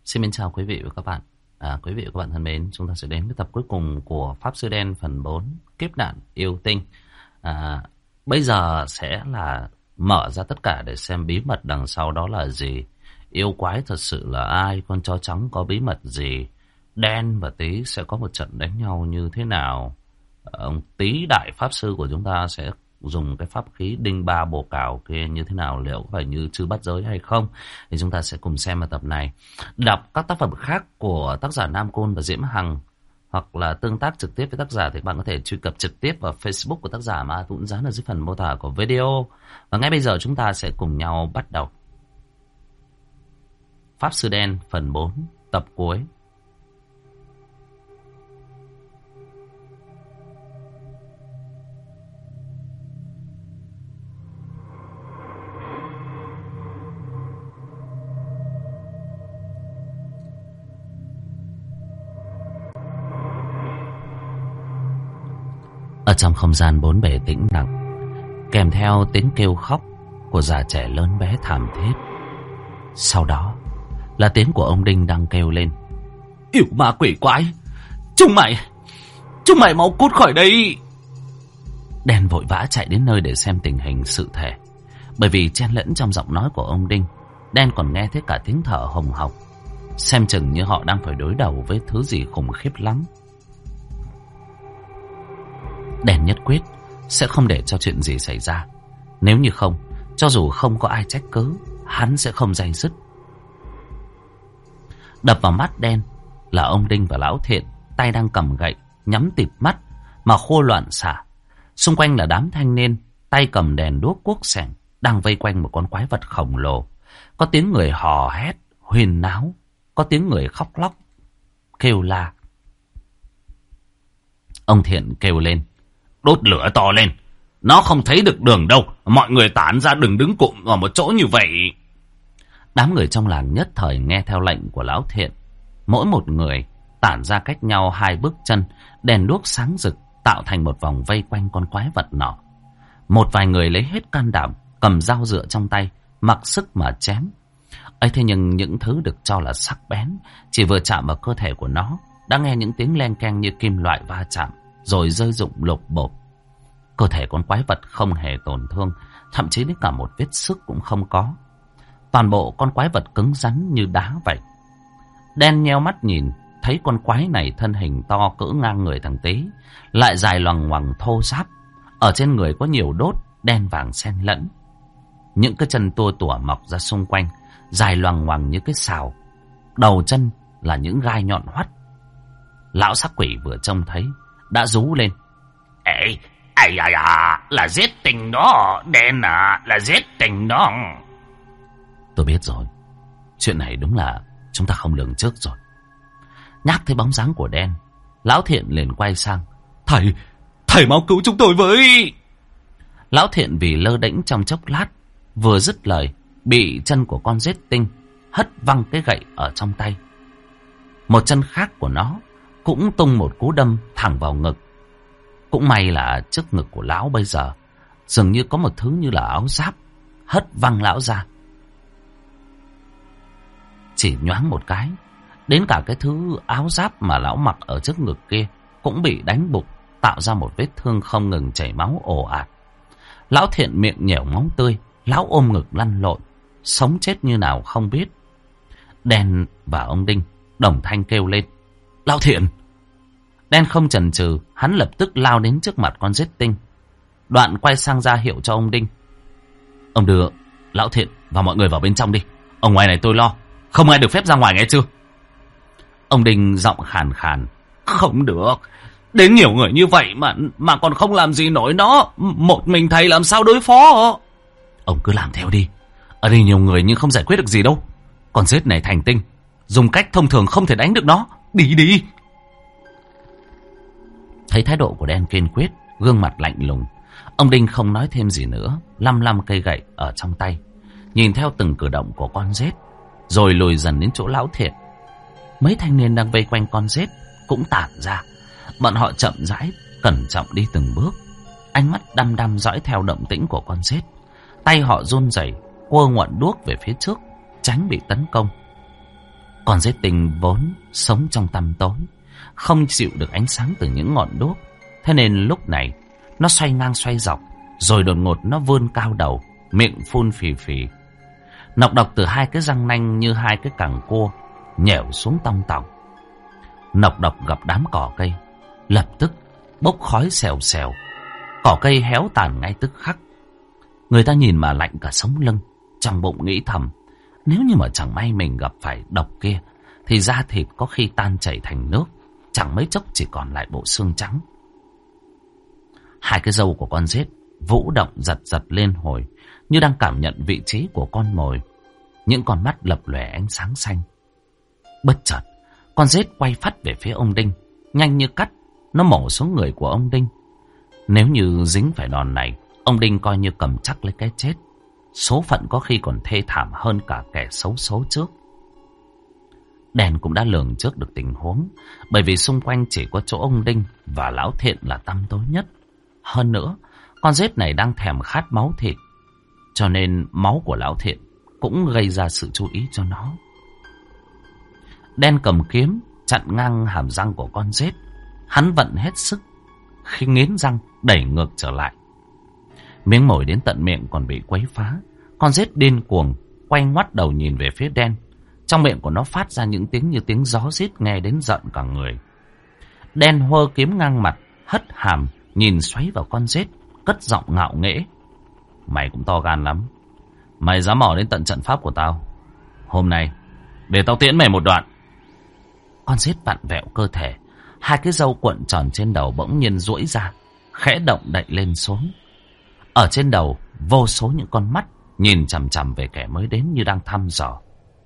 Xin mến chào quý vị và các bạn. Quý vị và các bạn thân mến, chúng ta sẽ đến với tập cuối cùng của Pháp Sư Đen phần 4 Kiếp nạn yêu tinh. Bây giờ sẽ là mở ra tất cả để xem bí mật đằng sau đó là gì. Yêu quái thật sự là ai, con chó trắng có bí mật gì, Đen và Tý sẽ có một trận đánh nhau như thế nào. Ông Tý đại pháp sư của chúng ta sẽ dùng cái pháp khí đinh ba bồ cào kia như thế nào, liệu có phải như Chư Bắt Giới hay không, thì chúng ta sẽ cùng xem vào tập này. Đọc các tác phẩm khác của tác giả Nam Côn và Diễm Hằng hoặc là tương tác trực tiếp với tác giả thì bạn có thể truy cập trực tiếp vào Facebook của tác giả mà cũng dán ở dưới phần mô tả của video. Và ngay bây giờ chúng ta sẽ cùng nhau bắt đầu Pháp Sư Đen phần 4 tập cuối. Ở trong không gian bốn bề tĩnh lặng, kèm theo tiếng kêu khóc của già trẻ lớn bé thảm thiết. Sau đó là tiếng của ông Đinh đang kêu lên: "Yêu ma quỷ quái, chúng mày mau cút khỏi đây!" Đen vội vã chạy đến nơi để xem tình hình sự thể. Bởi vì chen lẫn trong giọng nói của ông Đinh, Đen còn nghe thấy cả tiếng thở hồng hộc. Xem chừng như họ đang phải đối đầu với thứ gì khủng khiếp lắm. Đen nhất quyết sẽ không để cho chuyện gì xảy ra. Nếu như không, cho dù không có ai trách cứ, hắn sẽ không day dứt. Đập vào mắt Đen là ông Đinh và Lão Thiện, tay đang cầm gậy, nhắm tịt mắt mà khô loạn xạ. Xung quanh là đám thanh niên, tay cầm đèn đuốc cuốc sẻng, đang vây quanh một con quái vật khổng lồ. Có tiếng người hò hét, huyên náo, có tiếng người khóc lóc, kêu la. Ông Thiện kêu lên: "Đốt lửa to lên, nó không thấy được đường đâu, mọi người tản ra, đừng đứng cụm ở một chỗ như vậy." Đám người trong làng nhất thời nghe theo lệnh của Lão Thiện. Mỗi một người tản ra cách nhau 2 bước chân, đèn đuốc sáng rực tạo thành một vòng vây quanh con quái vật nọ. Một vài người lấy hết can đảm, cầm dao dựa trong tay, mặc sức mà chém. Ấy thế nhưng những thứ được cho là sắc bén chỉ vừa chạm vào cơ thể của nó đã nghe những tiếng len keng như kim loại va chạm, rồi rơi rụng lột bột. Cơ thể con quái vật không hề tổn thương, thậm chí đến cả một vết xước cũng không có. Toàn bộ con quái vật cứng rắn như đá vậy. Đen nheo mắt nhìn, thấy con quái này thân hình to cỡ ngang người thằng Tý, lại dài loằng ngoằng thô ráp. Ở trên người có nhiều đốt đen vàng xen lẫn. Những cái chân tua tủa mọc ra xung quanh, dài loằng ngoằng như cái sào. Đầu chân là những gai nhọn hoắt. Lão sắc quỷ vừa trông thấy đã rú lên: "Ê, là giết tình đó, Đen à, là giết tình đó." Tôi biết rồi, chuyện này đúng là chúng ta không lường trước rồi. Nhắc thấy bóng dáng của Đen, Lão Thiện liền quay sang: Thầy mau cứu chúng tôi với!" Lão Thiện vì lơ đễnh trong chốc lát, vừa dứt lời bị chân của con rết tinh hất văng cái gậy ở trong tay. Một chân khác của nó cũng tung một cú đâm thẳng vào ngực. Cũng may là trước ngực của lão bây giờ dường như có một thứ như là áo giáp, hất văng lão ra. Chỉ nhoáng một cái, đến cả cái thứ áo giáp mà lão mặc ở trước ngực kia cũng bị đánh bục, tạo ra một vết thương không ngừng chảy máu ồ ạt. Lão Thiện miệng nhẻo máu tươi, lão ôm ngực lăn lộn, sống chết như nào không biết. Đen và ông Đinh đồng thanh kêu lên: "Lão Thiện!" Đen không chần chừ, hắn lập tức lao đến trước mặt con rết tinh. Đoạn quay sang ra hiệu cho ông Đinh: "Ông đưa Lão Thiện và mọi người vào bên trong đi, ở ngoài này tôi lo, không ai được phép ra ngoài nghe chưa?" Ông Đinh giọng khàn khàn: "Không được, đến nhiều người như vậy mà còn không làm gì nổi nó, một mình thầy làm sao đối phó?" "Ông cứ làm theo đi, ở đây nhiều người nhưng không giải quyết được gì đâu. Con rết này thành tinh, dùng cách thông thường không thể đánh được nó, đi." Thấy thái độ của Đen kiên quyết, gương mặt lạnh lùng, ông Đinh không nói thêm gì nữa, lăm cây gậy ở trong tay, nhìn theo từng cử động của con rết, rồi lùi dần đến chỗ Lão Thiện. Mấy thanh niên đang vây quanh con rết cũng tản ra. Bọn họ chậm rãi, cẩn trọng đi từng bước, ánh mắt đăm đăm dõi theo động tĩnh của con rết. Tay họ run rẩy, quơ ngọn đuốc về phía trước, tránh bị tấn công. Con rết tinh vốn sống trong tăm tối, không chịu được ánh sáng từ những ngọn đuốc. Thế nên lúc này nó xoay ngang xoay dọc, rồi đột ngột nó vươn cao đầu, miệng phun phì phì. Nọc độc từ hai cái răng nanh như hai cái cẳng cua nhẻo xuống tong tỏng. Nọc độc gặp đám cỏ cây, lập tức bốc khói xèo xèo. Cỏ cây héo tàn ngay tức khắc. Người ta nhìn mà lạnh cả sống lưng, trong bụng nghĩ thầm, nếu như mà chẳng may mình gặp phải độc kia thì da thịt có khi tan chảy thành nước, chẳng mấy chốc chỉ còn lại bộ xương trắng. Hai cái râu của con rết vũ động giật giật lên hồi, như đang cảm nhận vị trí của con mồi. Những con mắt lập lòe ánh sáng xanh. Bất chợt, con rết quay phắt về phía ông Đinh, nhanh như cắt. Nó mổ xuống người của ông Đinh. Nếu như dính phải đòn này, ông Đinh coi như cầm chắc lấy cái chết. Số phận có khi còn thê thảm hơn cả kẻ xấu số trước. Đèn cũng đã lường trước được tình huống, bởi vì xung quanh chỉ có chỗ ông Đinh và Lão Thiện là tăm tối nhất. Hơn nữa, con rết này đang thèm khát máu thịt, cho nên máu của Lão Thiện cũng gây ra sự chú ý cho nó. Đen cầm kiếm chặn ngang hàm răng của con rết. Hắn vận hết sức, khi nghiến răng đẩy ngược trở lại. Miếng mồi đến tận miệng còn bị quấy phá. Con rết điên cuồng quay ngoắt đầu nhìn về phía Đen. Trong miệng của nó phát ra những tiếng như tiếng gió rít nghe đến giận cả người. Đen hơ kiếm ngang mặt, hất hàm nhìn xoáy vào con rết, cất giọng ngạo nghễ. Mày cũng to gan lắm. Mày dám mò đến tận trận pháp của tao. Hôm nay để tao tiễn mày một đoạn. Con rết vặn vẹo cơ thể, hai cái râu cuộn tròn trên đầu bỗng nhiên duỗi ra, khẽ động đậy lên xuống. Ở trên đầu vô số những con mắt nhìn chằm chằm về kẻ mới đến như đang thăm dò.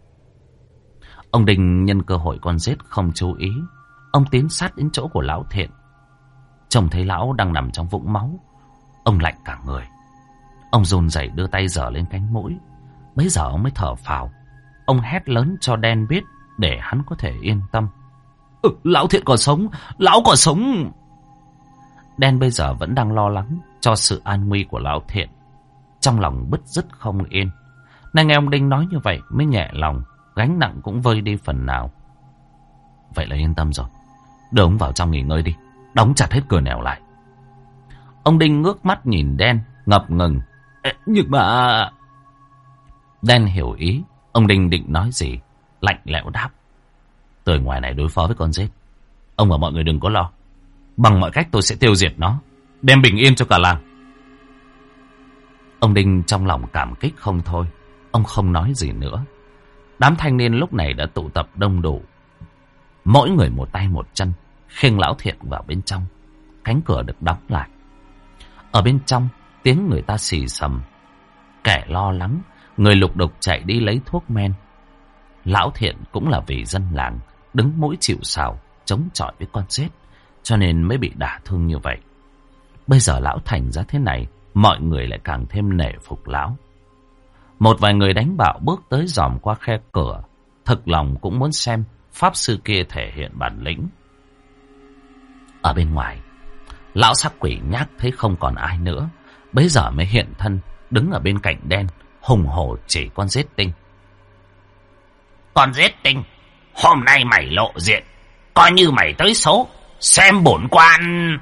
Ông Đinh nhân cơ hội con rết không chú ý, ông tiến sát đến chỗ của Lão Thiện. Trông thấy lão đang nằm trong vũng máu, ông lạnh cả người. Ông run rẩy đưa tay giở lên cánh mũi. Bấy giờ ông mới thở phào. Ông hét lớn cho Đen biết để hắn có thể yên tâm. Lão Thiện còn sống, lão còn sống. Đen bây giờ vẫn đang lo lắng cho sự an nguy của Lão Thiện, trong lòng bứt rứt không yên. Nay nghe ông Đinh nói như vậy mới nhẹ lòng, gánh nặng cũng vơi đi phần nào. Vậy là yên tâm rồi. Đưa ông vào trong nghỉ ngơi đi, đóng chặt hết cửa nẻo lại. Ông Đinh ngước mắt nhìn Đen, ngập ngừng. Nhưng mà... Đen hiểu ý. Ông Đinh định nói gì, lạnh lẽo đáp. Tôi ngoài này đối phó với con rết. Ông và mọi người đừng có lo. Bằng mọi cách tôi sẽ tiêu diệt nó, đem bình yên cho cả làng. Ông Đinh trong lòng cảm kích không thôi. Ông không nói gì nữa. Đám thanh niên lúc này đã tụ tập đông đủ. Mỗi người một tay một chân khiêng Lão Thiện vào bên trong. Cánh cửa được đóng lại. Ở bên trong tiếng người ta xì xầm. Kẻ lo lắng, người lục đục chạy đi lấy thuốc men. Lão Thiện cũng là vì dân làng, đứng mũi chịu sào, chống chọi với con rết, cho nên mới bị đả thương như vậy. Bây giờ lão thành ra thế này, mọi người lại càng thêm nể phục lão. Một vài người đánh bạo bước tới dòm qua khe cửa, thực lòng cũng muốn xem pháp sư kia thể hiện bản lĩnh. Ở bên ngoài, lão sắc quỷ nhác thấy không còn ai nữa, bấy giờ mới hiện thân, đứng ở bên cạnh Đen, hùng hổ chỉ con rết tinh. Con rết tinh, hôm nay mày lộ diện, coi như mày tới số, xem bổn quan.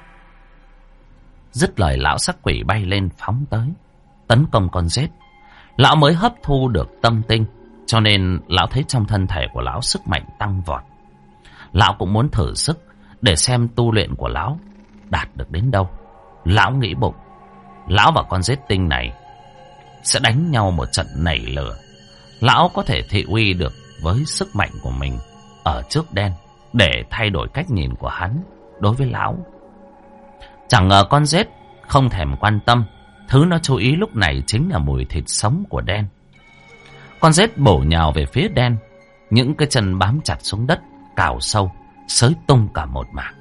Dứt lời lão sắc quỷ bay lên phóng tới, tấn công con rết. Lão mới hấp thu được tâm tinh, cho nên lão thấy trong thân thể của lão sức mạnh tăng vọt. Lão cũng muốn thử sức để xem tu luyện của lão đạt được đến đâu. Lão nghĩ bụng, lão và con rết tinh này sẽ đánh nhau một trận nảy lửa. Lão có thể thị uy được với sức mạnh của mình ở trước Đen để thay đổi cách nhìn của hắn đối với lão. Chẳng ngờ con rết không thèm quan tâm. Thứ nó chú ý lúc này chính là mùi thịt sống của Đen. Con rết bổ nhào về phía Đen, những cái chân bám chặt xuống đất, cào sâu, xới tung cả một mảng.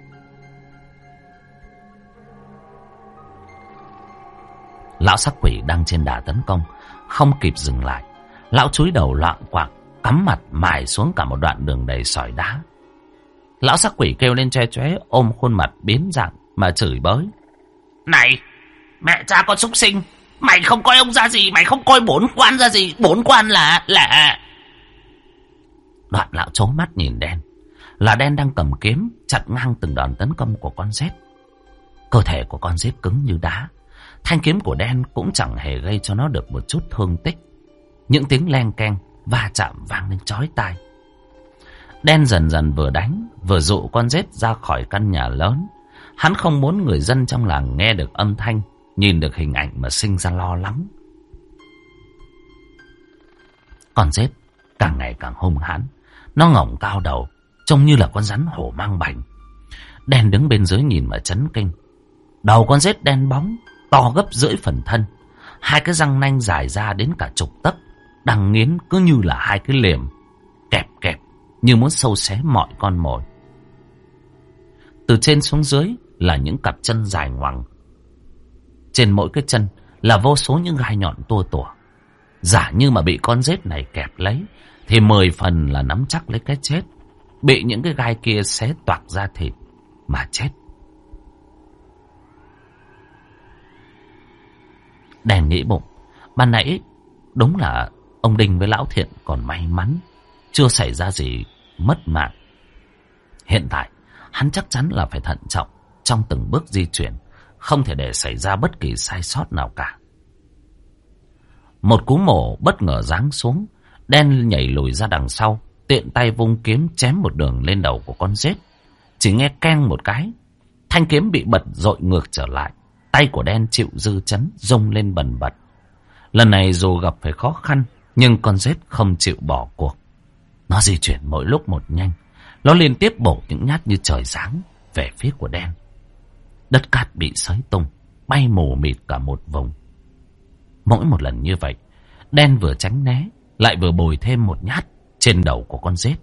Lão sắc quỷ đang trên đà tấn công, không kịp dừng lại. Lão chúi đầu loạng quạng, cắm mặt mài xuống cả một đoạn đường đầy sỏi đá. Lão sắc quỷ kêu lên choe choé, ôm khuôn mặt biến dạng mà chửi bới. Này, mẹ cha con súc sinh, mày không coi ông ra gì, mày không coi bổn quan ra gì, bổn quan là... Đoạn lão trố mắt nhìn đen. Là đen đang cầm kiếm chặn ngang từng đòn tấn công của con rết. Cơ thể của con rết cứng như đá. Thanh kiếm của đen cũng chẳng hề gây cho nó được một chút thương tích. Những tiếng leng keng va chạm vang lên chói tai. Đen dần dần vừa đánh vừa dụ con rết ra khỏi căn nhà lớn. Hắn không muốn người dân trong làng nghe được âm thanh, nhìn được hình ảnh mà sinh ra lo lắng. Con rết càng ngày càng hung hãn. Nó ngẩng cao đầu, trông như là con rắn hổ mang bành. Đen đứng bên dưới nhìn mà chấn kinh. Đầu con rết đen bóng, to gấp rưỡi phần thân. Hai cái răng nanh dài ra đến cả chục tấc, đang nghiến cứ như là hai cái liềm, kẹp kẹp như muốn sâu xé mọi con mồi. Từ trên xuống dưới là những cặp chân dài ngoằng. Trên mỗi cái chân là vô số những gai nhọn tua tủa. Giả như mà bị con rết này kẹp lấy thì 10 phần là nắm chắc lấy cái chết. Bị những cái gai kia xé toạc ra thịt mà chết. Đen nghĩ bụng, ban nãy đúng là ông Đinh với Lão Thiện còn may mắn, chưa xảy ra gì mất mạng. Hiện tại hắn chắc chắn là phải thận trọng trong từng bước di chuyển, không thể để xảy ra bất kỳ sai sót nào cả. Một cú mổ bất ngờ giáng xuống. Đen nhảy lùi ra đằng sau, tiện tay vung kiếm chém một đường lên đầu của con rết. Chỉ nghe keng một cái, thanh kiếm bị bật dội ngược trở lại. Tay của đen chịu dư chấn, rung lên bần bật. Lần này dù gặp phải khó khăn, nhưng con rết không chịu bỏ cuộc. Nó di chuyển mỗi lúc một nhanh. Nó liên tiếp bổ những nhát như trời giáng về phía của đen. Đất cát bị xới tung, bay mù mịt cả một vùng. Mỗi một lần như vậy, đen vừa tránh né, lại vừa bồi thêm một nhát trên đầu của con rết.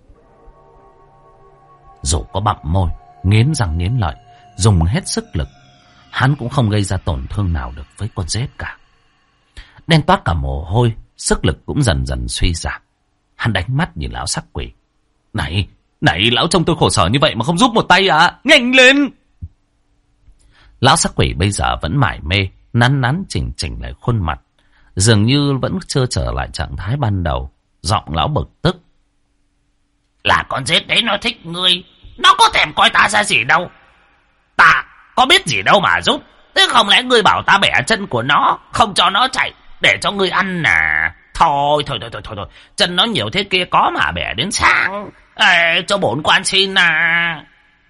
Dù có bặm môi, nghiến răng nghiến lợi, dùng hết sức lực, hắn cũng không gây ra tổn thương nào được với con rết cả. Đen toát cả mồ hôi, sức lực cũng dần dần suy giảm. Hắn đánh mắt nhìn lão sắc quỷ. Này, lão trông tôi khổ sở như vậy mà không giúp một tay à? Nhanh lên! Lão sắc quỷ bây giờ vẫn mải mê, nắn chỉnh lại khuôn mặt. Dường như vẫn chưa trở lại trạng thái ban đầu. Giọng lão bực tức. Là con rết đấy nó thích ngươi. Nó có thèm coi ta ra gì đâu. Ta có biết gì đâu mà giúp. Thế không lẽ ngươi bảo ta bẻ chân của nó, không cho nó chạy, để cho ngươi ăn à? Thôi. Chân nó nhiều thế kia có mà bẻ đến sáng. Ê, cho bổn quan xin à.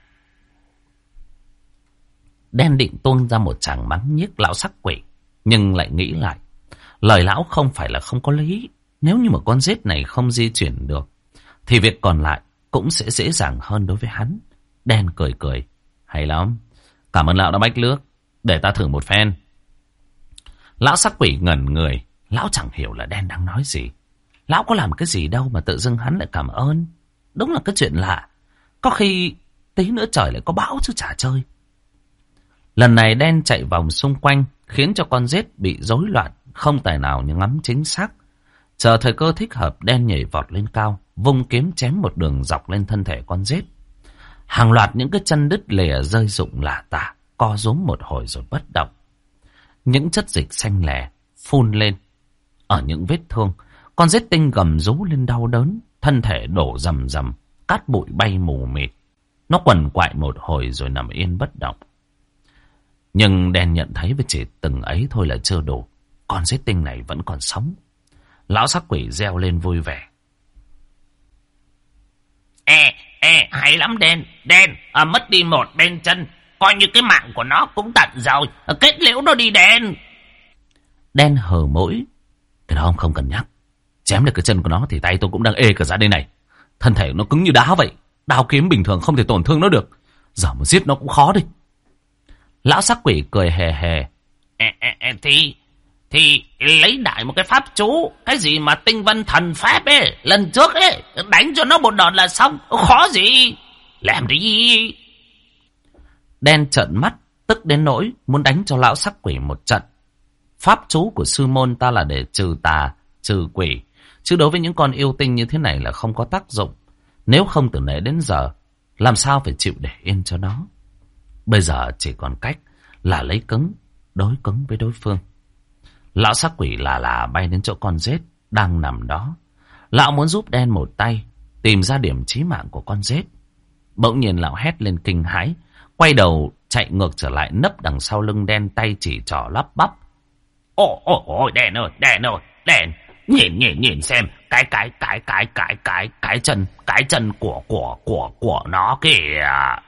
Đen định tuôn ra một tràng mắng nhiếc lão sắc quỷ, nhưng lại nghĩ lại. Lời lão không phải là không có lý. Nếu như mà con rết này không di chuyển được, thì việc còn lại cũng sẽ dễ dàng hơn đối với hắn. Đen cười. Hay lắm. Cảm ơn lão đã bách nước. Để ta thử một phen. Lão sắc quỷ ngẩn người. Lão chẳng hiểu là đen đang nói gì. Lão có làm cái gì đâu mà tự dưng hắn lại cảm ơn. Đúng là cái chuyện lạ. Có khi tí nữa trời lại có bão chứ chả chơi. Lần này đen chạy vòng xung quanh, khiến cho con rết bị rối loạn, không tài nào nhưng ngắm chính xác. Chờ thời cơ thích hợp, đen nhảy vọt lên cao, vung kiếm chém một đường dọc lên thân thể con rết. Hàng loạt những cái chân đứt lìa rơi rụng lả tả, co rúm một hồi rồi bất động. Những chất dịch xanh lè phun lên ở những vết thương. Con rết tinh gầm rú lên đau đớn, thân thể đổ rầm rầm, cát bụi bay mù mịt. Nó quằn quại một hồi rồi nằm yên bất động. Nhưng đen nhận thấy với chỉ từng ấy thôi là chưa đủ. Con rết tinh này vẫn còn sống. Lão sắc quỷ reo lên vui vẻ. Hay lắm đen. Mất đi một bên chân, coi như cái mạng của nó cũng tận rồi. Kết liễu nó đi đen. Đen hờ mũi. Cái đó ông không cần nhắc. Chém được cái chân của nó thì tay tôi cũng đang ê cả ra đây này. Thân thể nó cứng như đá vậy. Đao kiếm bình thường không thể tổn thương nó được. Giờ mà giết nó cũng khó đi. Lão sắc quỷ cười hề hề. Thì lấy đại một cái pháp chú. Cái gì mà tinh vân thần pháp ấy. Lần trước ấy, đánh cho nó một đòn là xong. Khó gì. Làm đi. Đen trợn mắt, tức đến nỗi muốn đánh cho lão sắc quỷ một trận. Pháp chú của sư môn ta là để trừ tà, trừ quỷ. Chứ đối với những con yêu tinh như thế này là không có tác dụng. Nếu không từ nãy đến giờ, làm sao phải chịu để yên cho nó. Bây giờ chỉ còn cách là lấy cứng, đối cứng với đối phương. Lão sắc quỷ là bay đến chỗ con rết đang nằm đó. Lão muốn giúp đen một tay, tìm ra điểm chí mạng của con rết. Bỗng nhiên lão hét lên kinh hãi, quay đầu chạy ngược trở lại nấp đằng sau lưng đen, tay chỉ trỏ lắp bắp. Ôi, đen ơi, đen, nhìn xem, cái chân của nó kìa.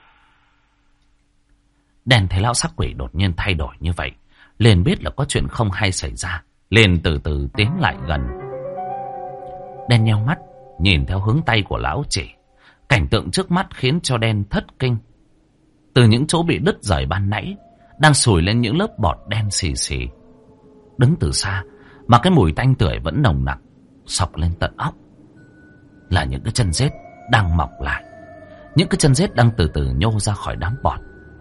Đen thấy lão sắc quỷ đột nhiên thay đổi như vậy, liền biết là có chuyện không hay xảy ra, liền từ từ tiến lại gần. Đen nheo mắt, nhìn theo hướng tay của lão chỉ. Cảnh tượng trước mắt khiến cho đen thất kinh. Từ những chỗ bị đứt rời ban nãy, đang sùi lên những lớp bọt đen xì xì. Đứng từ xa, mà cái mùi tanh tưởi vẫn nồng nặc, xộc lên tận óc. Là những cái chân rết đang mọc lại. Những cái chân rết đang từ từ nhô ra khỏi đám bọt.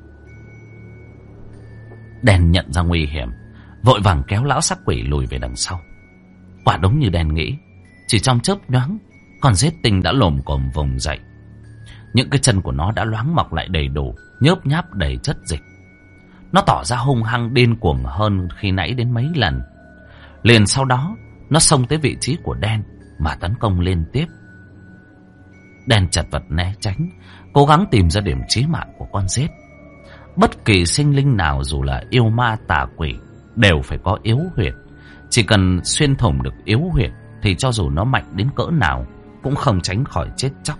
Đen nhận ra nguy hiểm, vội vàng kéo lão sắc quỷ lùi về đằng sau. Quả đúng như đen nghĩ, chỉ trong chớp nhoáng, con rết tinh đã lồm cồm vùng dậy. Những cái chân của nó đã loáng mọc lại đầy đủ, nhớp nháp đầy chất dịch. Nó tỏ ra hung hăng điên cuồng hơn khi nãy đến mấy lần. Liền sau đó, nó xông tới vị trí của đen mà tấn công liên tiếp. Đen chật vật né tránh, cố gắng tìm ra điểm chí mạng của con rết. Bất kỳ sinh linh nào dù là yêu ma tà quỷ đều phải có yếu huyệt. Chỉ cần xuyên thủng được yếu huyệt thì cho dù nó mạnh đến cỡ nào cũng không tránh khỏi chết chóc.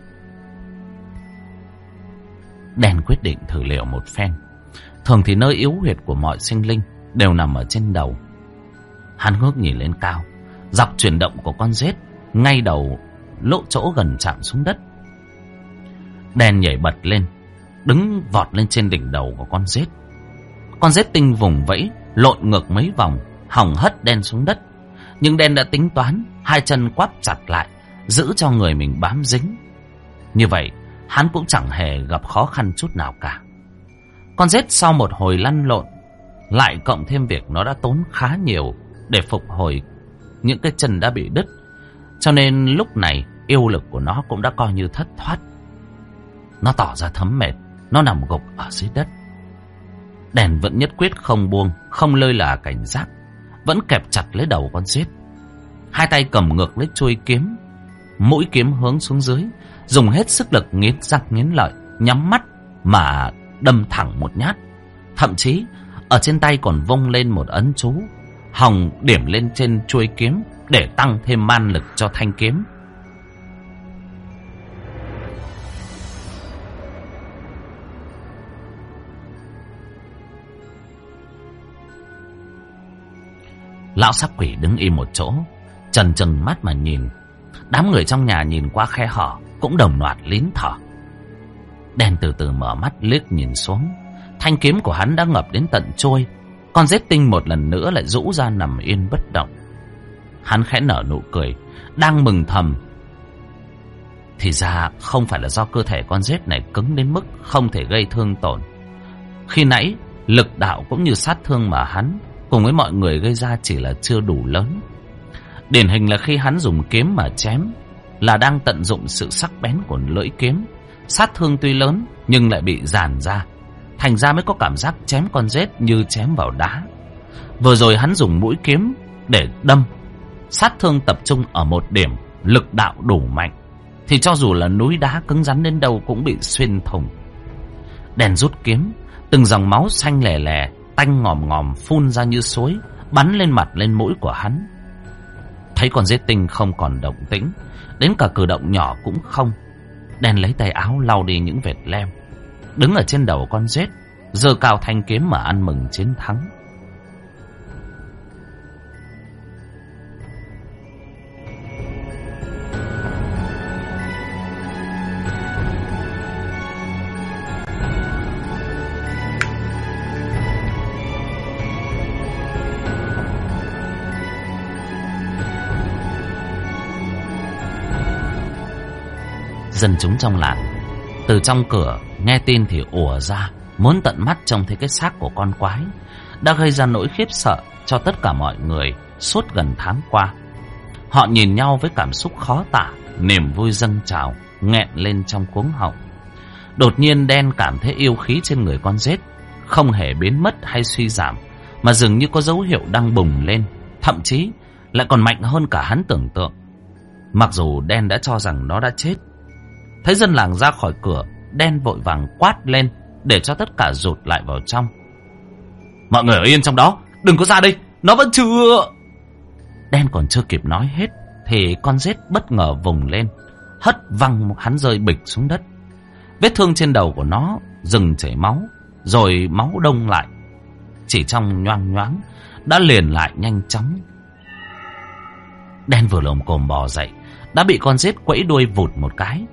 Đen quyết định thử liệu một phen. Thường thì nơi yếu huyệt của mọi sinh linh đều nằm ở trên đầu. Hắn ngước nhìn lên cao, dọc chuyển động của con rết ngay đầu lỗ chỗ gần chạm xuống đất. Đen nhảy bật lên, đứng vọt lên trên đỉnh đầu của con rết. Con rết tinh vùng vẫy, lộn ngược mấy vòng, hòng hất đen xuống đất. Nhưng đen đã tính toán, hai chân quắp chặt lại, giữ cho người mình bám dính. Như vậy, hắn cũng chẳng hề gặp khó khăn chút nào cả. Con rết sau một hồi lăn lộn, lại cộng thêm việc nó đã tốn khá nhiều để phục hồi những cái chân đã bị đứt, cho nên lúc này yêu lực của nó cũng đã coi như thất thoát. Nó tỏ ra thấm mệt, nó nằm gục ở dưới đất. Đèn vẫn nhất quyết không buông, không lơi là cảnh giác, vẫn kẹp chặt lấy đầu con rết. Hai tay cầm ngược lấy chuôi kiếm, mũi kiếm hướng xuống dưới, dùng hết sức lực nghiến răng nghiến lợi, nhắm mắt mà đâm thẳng một nhát. Thậm chí ở trên tay còn vung lên một ấn chú, hòng điểm lên trên chuôi kiếm để tăng thêm man lực cho thanh kiếm. Lão sắc quỷ đứng im một chỗ, trần trừng mắt mà nhìn. Đám người trong nhà nhìn qua khe hở cũng đồng loạt lín thở. Đen từ từ mở mắt liếc nhìn xuống. Thanh kiếm của hắn đã ngập đến tận trôi. Con rết tinh một lần nữa lại rũ ra nằm yên bất động. Hắn khẽ nở nụ cười, đang mừng thầm. Thì ra không phải là do cơ thể con rết này cứng đến mức không thể gây thương tổn. Khi nãy lực đạo cũng như sát thương mà hắn cùng với mọi người gây ra chỉ là chưa đủ lớn. Điển hình là khi hắn dùng kiếm mà chém là đang tận dụng sự sắc bén của lưỡi kiếm. Sát thương tuy lớn nhưng lại bị giàn ra, thành ra mới có cảm giác chém con rết như chém vào đá. Vừa rồi hắn dùng mũi kiếm để đâm, sát thương tập trung ở một điểm, lực đạo đủ mạnh, thì cho dù là núi đá cứng rắn đến đâu cũng bị xuyên thủng. Đèn rút kiếm, từng dòng máu xanh lè lè, tanh ngòm ngòm phun ra như suối, bắn lên mặt lên mũi của hắn. Thấy con rết tinh không còn động tĩnh, đến cả cử động nhỏ cũng không, Đen lấy tay áo lau đi những vệt lem, đứng ở trên đầu con rết, giơ cao thanh kiếm mà ăn mừng chiến thắng. Dân chúng trong làng từ trong cửa nghe tin thì ùa ra, muốn tận mắt trông thấy cái xác của con quái, đã gây ra nỗi khiếp sợ cho tất cả mọi người suốt gần tháng qua. Họ nhìn nhau với cảm xúc khó tả, niềm vui dâng trào nghẹn lên trong cuống họng. Đột nhiên Đen cảm thấy yêu khí trên người con rết không hề biến mất hay suy giảm, mà dường như có dấu hiệu đang bùng lên, thậm chí lại còn mạnh hơn cả hắn tưởng tượng. Mặc dù Đen đã cho rằng nó đã chết, Thấy dân làng ra khỏi cửa, đen vội vàng quát lên để cho tất cả rụt lại vào trong. Mọi người ở yên trong đó, đừng có ra đây, nó vẫn chưa... Đen còn chưa kịp nói hết thì con rết bất ngờ vùng lên, hất văng hắn rơi bịch xuống đất. Vết thương trên đầu của nó dừng chảy máu, rồi máu đông lại, chỉ trong nhoang nhoáng đã liền lại nhanh chóng. Đen vừa lồm cồm bò dậy đã bị con rết quẫy đuôi vụt một cái.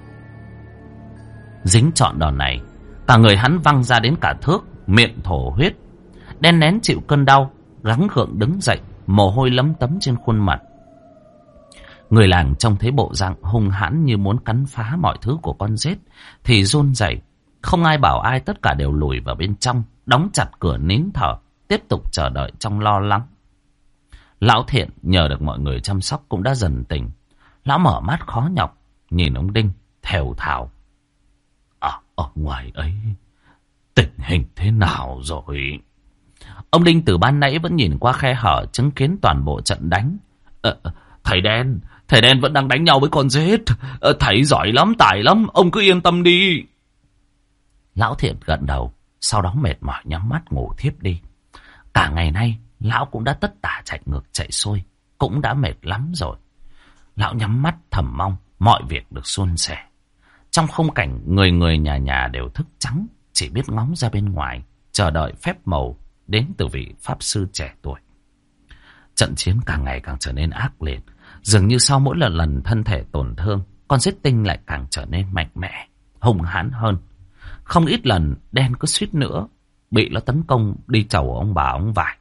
Dính trọn đòn này, cả người hắn văng ra đến cả thước, miệng thổ huyết. Đen nén chịu cơn đau, gắng gượng đứng dậy, mồ hôi lấm tấm trên khuôn mặt. Người làng trông thấy bộ dạng hung hãn như muốn cắn phá mọi thứ của con rết thì run rẩy, không ai bảo ai, tất cả đều lùi vào bên trong, đóng chặt cửa nín thở, tiếp tục chờ đợi trong lo lắng. Lão Thiện nhờ được mọi người chăm sóc cũng đã dần tỉnh. Lão mở mắt khó nhọc, nhìn ông Đinh thều thào. Ở ngoài ấy tình hình thế nào rồi? Ông Đinh từ ban nãy vẫn nhìn qua khe hở chứng kiến toàn bộ trận đánh. Thầy đen vẫn đang đánh nhau với con rết. Thầy giỏi lắm, tài lắm, ông cứ yên tâm đi. Lão Thiện gật đầu, sau đó mệt mỏi nhắm mắt ngủ thiếp đi. Cả ngày nay lão cũng đã tất tả chạy ngược chạy xuôi, cũng đã mệt lắm rồi. Lão nhắm mắt thầm mong mọi việc được suôn sẻ. Trong khung cảnh người người nhà nhà đều thức trắng, chỉ biết ngóng ra bên ngoài, chờ đợi phép màu đến từ vị pháp sư trẻ tuổi. Trận chiến càng ngày càng trở nên ác liệt. Dường như sau mỗi lần thân thể tổn thương, con rết tinh lại càng trở nên mạnh mẽ, hung hãn hơn. Không ít lần đen cứ suýt nữa bị nó tấn công đi chầu ông bà ông vải.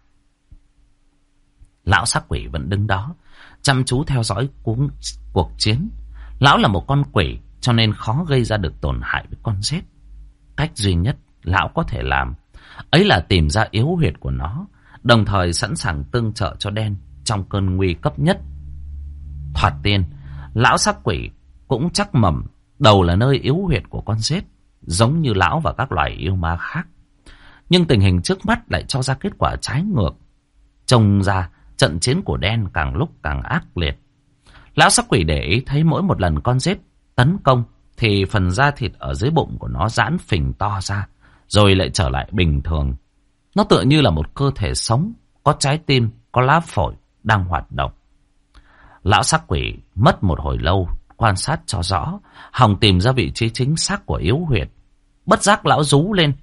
Lão sắc quỷ vẫn đứng đó, chăm chú theo dõi cuộc chiến. Lão là một con quỷ, cho nên khó gây ra được tổn hại với con rết. Cách duy nhất lão có thể làm ấy là tìm ra yếu huyệt của nó, đồng thời sẵn sàng tương trợ cho đen trong cơn nguy cấp nhất. Thoạt tiên, lão sắc quỷ cũng chắc mẩm đầu là nơi yếu huyệt của con rết, giống như lão và các loài yêu ma khác. Nhưng tình hình trước mắt lại cho ra kết quả trái ngược. Trông ra trận chiến của đen càng lúc càng ác liệt. Lão sắc quỷ để ý thấy mỗi một lần con rết tấn công thì phần da thịt ở dưới bụng của nó giãn phình to ra, rồi lại trở lại bình thường. Nó tựa như là một cơ thể sống, có trái tim, có lá phổi đang hoạt động. Lão sắc quỷ mất một hồi lâu quan sát cho rõ, hòng tìm ra vị trí chính xác của yếu huyệt. Bất giác lão rú lên.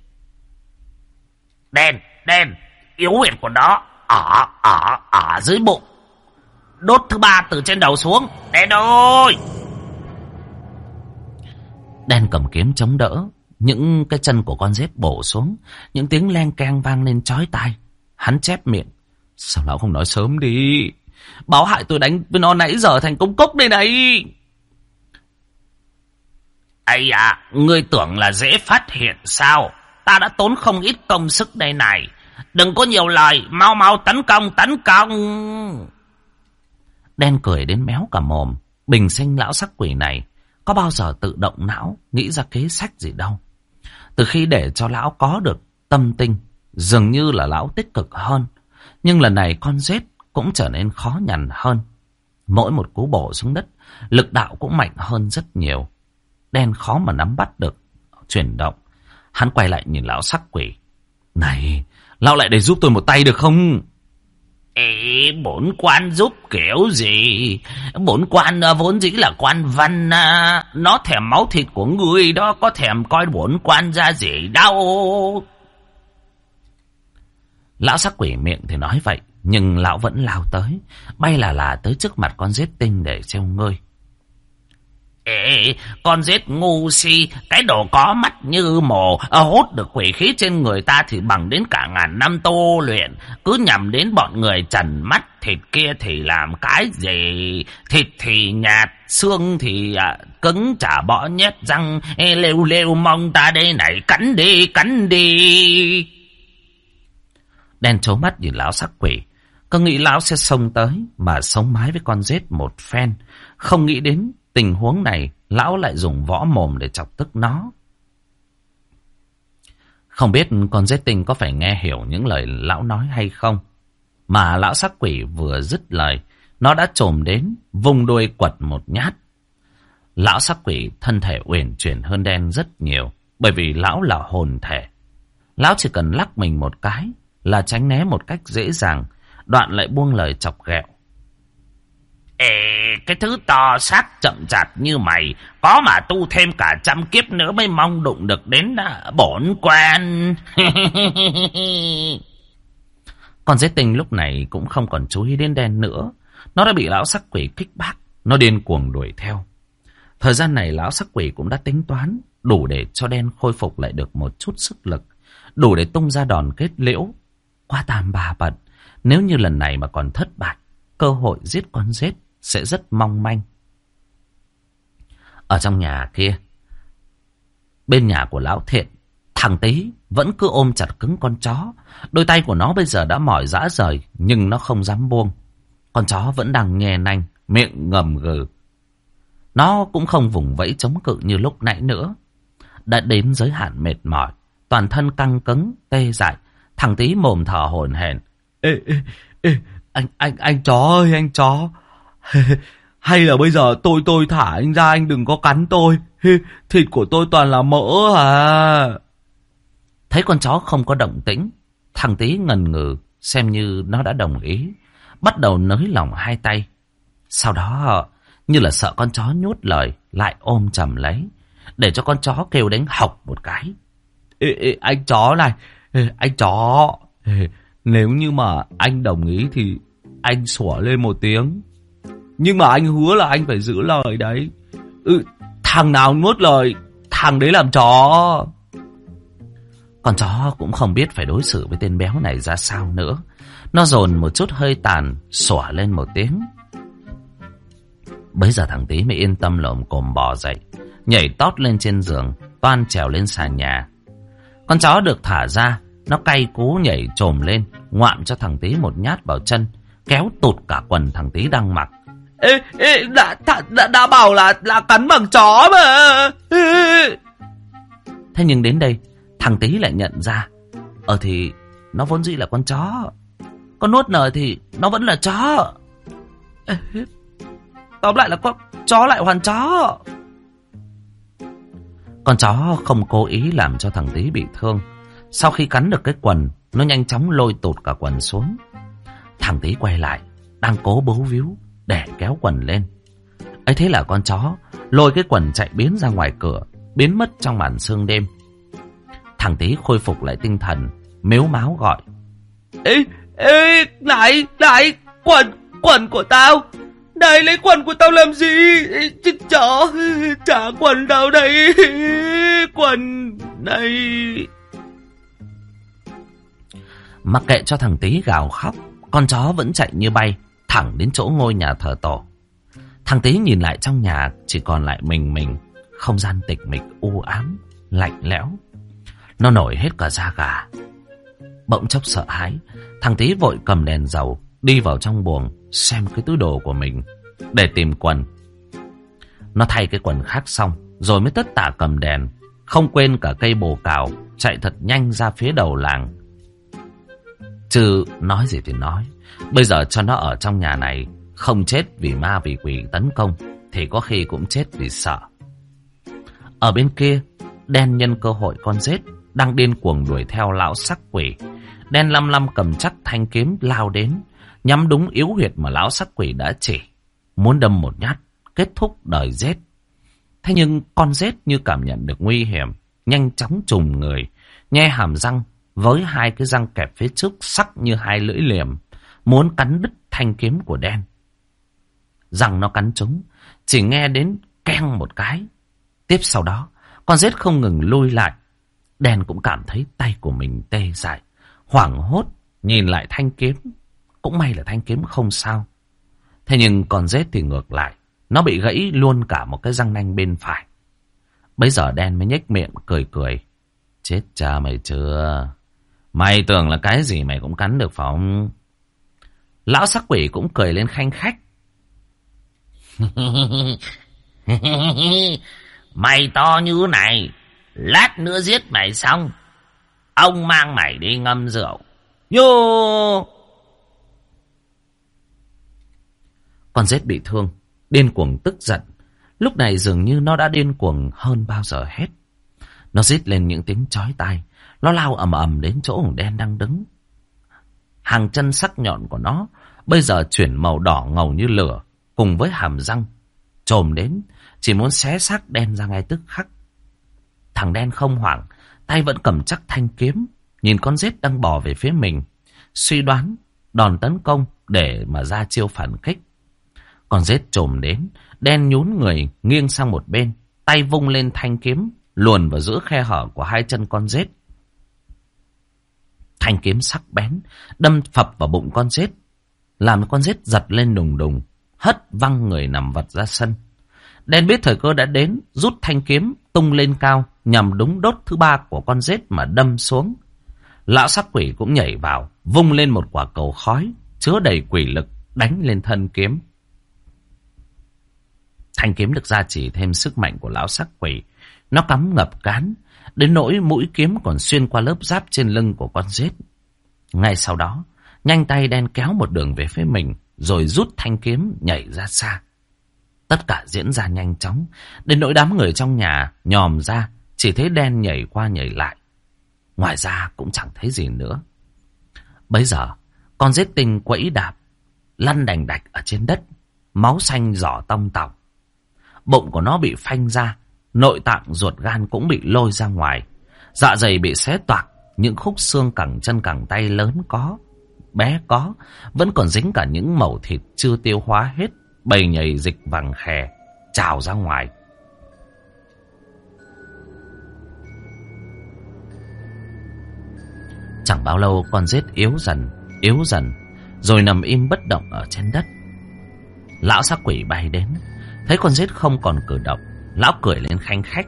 Đen, yếu huyệt của nó ở dưới bụng. Đốt thứ ba từ trên đầu xuống, đen ơi! Đen cầm kiếm chống đỡ, những cái chân của con rết bổ xuống, những tiếng len keng vang lên chói tai. Hắn chép miệng. Sao lão không nói sớm đi? Báo hại tôi đánh với nó nãy giờ thành công cốc đây này. Ây à, ngươi tưởng là dễ phát hiện sao? Ta đã tốn không ít công sức đây này. Đừng có nhiều lời, mau tấn công. Đen cười đến méo cả mồm. Bình sinh lão sắc quỷ này có bao giờ tự động não nghĩ ra kế sách gì đâu. Từ khi để cho lão có được tâm tinh, dường như là lão tích cực hơn. Nhưng lần này con rết cũng trở nên khó nhằn hơn. Mỗi một cú bổ xuống đất, lực đạo cũng mạnh hơn rất nhiều. Đen khó mà nắm bắt được chuyển động. Hắn quay lại nhìn lão sắc quỷ. Này, lão lại để giúp tôi một tay được không? Ê, bổn quan giúp kiểu gì? Bổn quan vốn dĩ là quan văn à. Nó thèm máu thịt của người đó, có thèm coi bổn quan ra gì đâu. Lão sắc quỷ miệng thì nói vậy, nhưng lão vẫn lao tới, bay là tới trước mặt con rết tinh để trêu ngơi. Ê, con rết ngu si, cái đồ có mắt như mồ, hút được quỷ khí trên người ta thì bằng đến cả ngàn năm tu luyện. Cứ nhằm đến bọn người trần mắt, thịt kia thì làm cái gì? Thịt thì nhạt, xương thì cứng, chả bỏ nhét răng, lêu mong ta đây này, cắn đi. Đen trố mắt nhìn lão sắc quỷ, cứ nghĩ lão sẽ xông tới mà sống mái với con rết một phen. Không nghĩ đến tình huống này, lão lại dùng võ mồm để chọc tức nó. Không biết con rết tinh có phải nghe hiểu những lời lão nói hay không, mà lão sắc quỷ vừa dứt lời, nó đã chồm đến, vung đuôi quật một nhát. Lão sắc quỷ thân thể uyển chuyển hơn đen rất nhiều, bởi vì lão là hồn thể. Lão chỉ cần lắc mình một cái là tránh né một cách dễ dàng, đoạn lại buông lời chọc ghẹo. Ê, cái thứ to xác chậm chạp như mày, có mà tu thêm cả 100 kiếp nữa mới mong đụng được đến bổn quan. Con dế tinh lúc này cũng không còn chú ý đến đen nữa. Nó đã bị lão sắc quỷ kích bác, nó điên cuồng đuổi theo. Thời gian này lão sắc quỷ cũng đã tính toán đủ để cho đen khôi phục lại được một chút sức lực, đủ để tung ra đòn kết liễu. Qua tam ba bận, nếu như lần này mà còn thất bại, cơ hội giết con rết sẽ rất mong manh. Ở trong nhà kia, bên nhà của lão Thiện, thằng Tý vẫn cứ ôm chặt cứng con chó. Đôi tay của nó bây giờ đã mỏi rã rời, nhưng nó không dám buông. Con chó vẫn đang nhe nanh, miệng ngầm gừ. Nó cũng không vùng vẫy chống cự như lúc nãy nữa. Đã đến giới hạn mệt mỏi, toàn thân căng cứng, tê dại. Thằng Tý mồm thở hổn hển. Ê, anh chó ơi, anh chó. Hay là bây giờ tôi thả anh ra, anh đừng có cắn tôi. Thịt của tôi toàn là mỡ à. Thấy con chó không có động tĩnh, thằng Tý ngần ngừ, xem như nó đã đồng ý. Bắt đầu nới lỏng hai tay. Sau đó, như là sợ con chó nhốt lời, lại ôm chầm lấy, để cho con chó kêu đánh hộc một cái. Ê, anh chó này, anh chó, nếu như mà anh đồng ý thì anh sủa lên một tiếng. Nhưng mà anh hứa là anh phải giữ lời đấy. Thằng nào nuốt lời, thằng đấy làm chó. Con chó cũng không biết phải đối xử với tên béo này ra sao nữa. Nó dồn một chút hơi tàn, sủa lên một tiếng. Bấy giờ thằng Tý mới yên tâm lồm cồm bò dậy, nhảy tót lên trên giường, toan trèo lên sàn nhà. Con chó được thả ra, nó cay cú nhảy trồm lên, ngoạm cho thằng Tý một nhát vào chân, kéo tụt cả quần thằng Tý đang mặc. Ê, đã bảo là cắn bằng chó mà. Thế nhưng đến đây, thằng Tý lại nhận ra, thì nó vốn dĩ là con chó, con nuốt lời thì nó vẫn là chó. Tóm lại là con chó lại hoàn chó. Con chó không cố ý làm cho thằng Tý bị thương. Sau khi cắn được cái quần, nó nhanh chóng lôi tụt cả quần xuống. Thằng Tý quay lại, đang cố bấu víu để kéo quần lên. Ấy thế là con chó lôi cái quần chạy biến ra ngoài cửa, biến mất trong màn sương đêm. Thằng Tý khôi phục lại tinh thần, mếu máo gọi. Ê, lại, quần của tao. Này, lấy quần của tao làm gì? Trả quần tao đây. Quần này. Mặc kệ cho thằng Tý gào khóc, con chó vẫn chạy như bay, thẳng đến chỗ ngôi nhà thờ tổ. Thằng Tý nhìn lại trong nhà, chỉ còn lại mình, không gian tịch mịch u ám, lạnh lẽo. Nó nổi hết cả da gà. Bỗng chốc sợ hãi, thằng Tý vội cầm đèn dầu, đi vào trong buồng, xem cái túi đồ của mình, để tìm quần. Nó thay cái quần khác xong, rồi mới tất tả cầm đèn, không quên cả cây bồ cào, chạy thật nhanh ra phía đầu làng. Chứ nói gì thì nói, bây giờ cho nó ở trong nhà này, không chết vì ma vì quỷ tấn công, thì có khi cũng chết vì sợ. Ở bên kia, đen nhân cơ hội con rết đang điên cuồng đuổi theo lão sắc quỷ. Đen lăm cầm chắc thanh kiếm lao đến, nhắm đúng yếu huyệt mà lão sắc quỷ đã chỉ, muốn đâm một nhát, kết thúc đời rết. Thế nhưng con rết như cảm nhận được nguy hiểm, nhanh chóng trùng người, nhe hàm răng với hai cái răng kẹp phía trước sắc như hai lưỡi liềm, muốn cắn đứt thanh kiếm của đen. Răng nó cắn trúng, chỉ nghe đến keng một cái. Tiếp sau đó, con rết không ngừng lùi lại. Đen cũng cảm thấy tay của mình tê dại, hoảng hốt nhìn lại thanh kiếm. Cũng may là thanh kiếm không sao. Thế nhưng con rết thì ngược lại, nó bị gãy luôn cả một cái răng nanh bên phải. Bấy giờ đen mới nhếch miệng cười. Chết cha mày chưa? Mày tưởng là cái gì mày cũng cắn được phải không? Lão sắc quỷ cũng cười lên khanh khách. Mày to như này, lát nữa giết mày xong, ông mang mày đi ngâm rượu. Vô! Con rết bị thương, điên cuồng tức giận, Lúc này dường như nó đã điên cuồng hơn bao giờ hết. Nó rít lên những tiếng chói tai. Nó lao ầm ầm đến chỗ hùng đen đang đứng. Hàng chân sắc nhọn của nó bây giờ chuyển màu đỏ ngầu như lửa, cùng với hàm răng chồm đến, chỉ muốn xé xác đen ra ngay tức khắc. Thằng đen không hoảng, tay vẫn cầm chắc thanh kiếm, nhìn con rết đang bò về phía mình, suy đoán đòn tấn công để mà ra chiêu phản kích. Con rết chồm đến, đen nhún người nghiêng sang một bên, tay vung lên thanh kiếm luồn vào giữa khe hở của hai chân con rết. Thanh kiếm sắc bén đâm phập vào bụng con rết, làm con rết giật lên đùng đùng, hất văng người nằm vật ra sân. Đen biết thời cơ đã đến, rút thanh kiếm tung lên cao, nhằm đúng đốt thứ ba của con rết mà đâm xuống. Lão sắc quỷ cũng nhảy vào, vung lên một quả cầu khói chứa đầy quỷ lực đánh lên thân kiếm. Thanh kiếm được gia trì thêm sức mạnh của lão sắc quỷ, nó cắm ngập cán, đến nỗi mũi kiếm còn xuyên qua lớp giáp trên lưng của con rết. Ngay sau đó, nhanh tay đen kéo một đường về phía mình, rồi rút thanh kiếm nhảy ra xa. Tất cả diễn ra nhanh chóng, đến nỗi đám người trong nhà nhòm ra, chỉ thấy đen nhảy qua nhảy lại. Ngoài ra cũng chẳng thấy gì nữa. Bấy giờ, con rết tinh quẫy đạp, lăn đành đạch ở trên đất, máu xanh rỏ tông tọng. Bụng của nó bị phanh ra, nội tạng ruột gan cũng bị lôi ra ngoài. Dạ dày bị xé toạc, những khúc xương cẳng chân cẳng tay lớn có, bé có, vẫn còn dính cả những mẩu thịt chưa tiêu hóa hết, bầy nhầy dịch vàng khè, trào ra ngoài. Chẳng bao lâu con rết yếu dần, rồi nằm im bất động ở trên đất. Lão sắc quỷ bay đến, thấy con rết không còn cử động, lão cười lên khanh khách.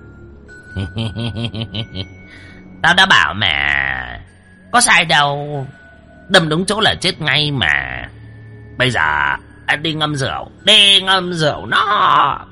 Tao đã bảo mà, có sai đâu, đâm đúng chỗ là chết ngay mà. Bây giờ anh đi ngâm rượu nó.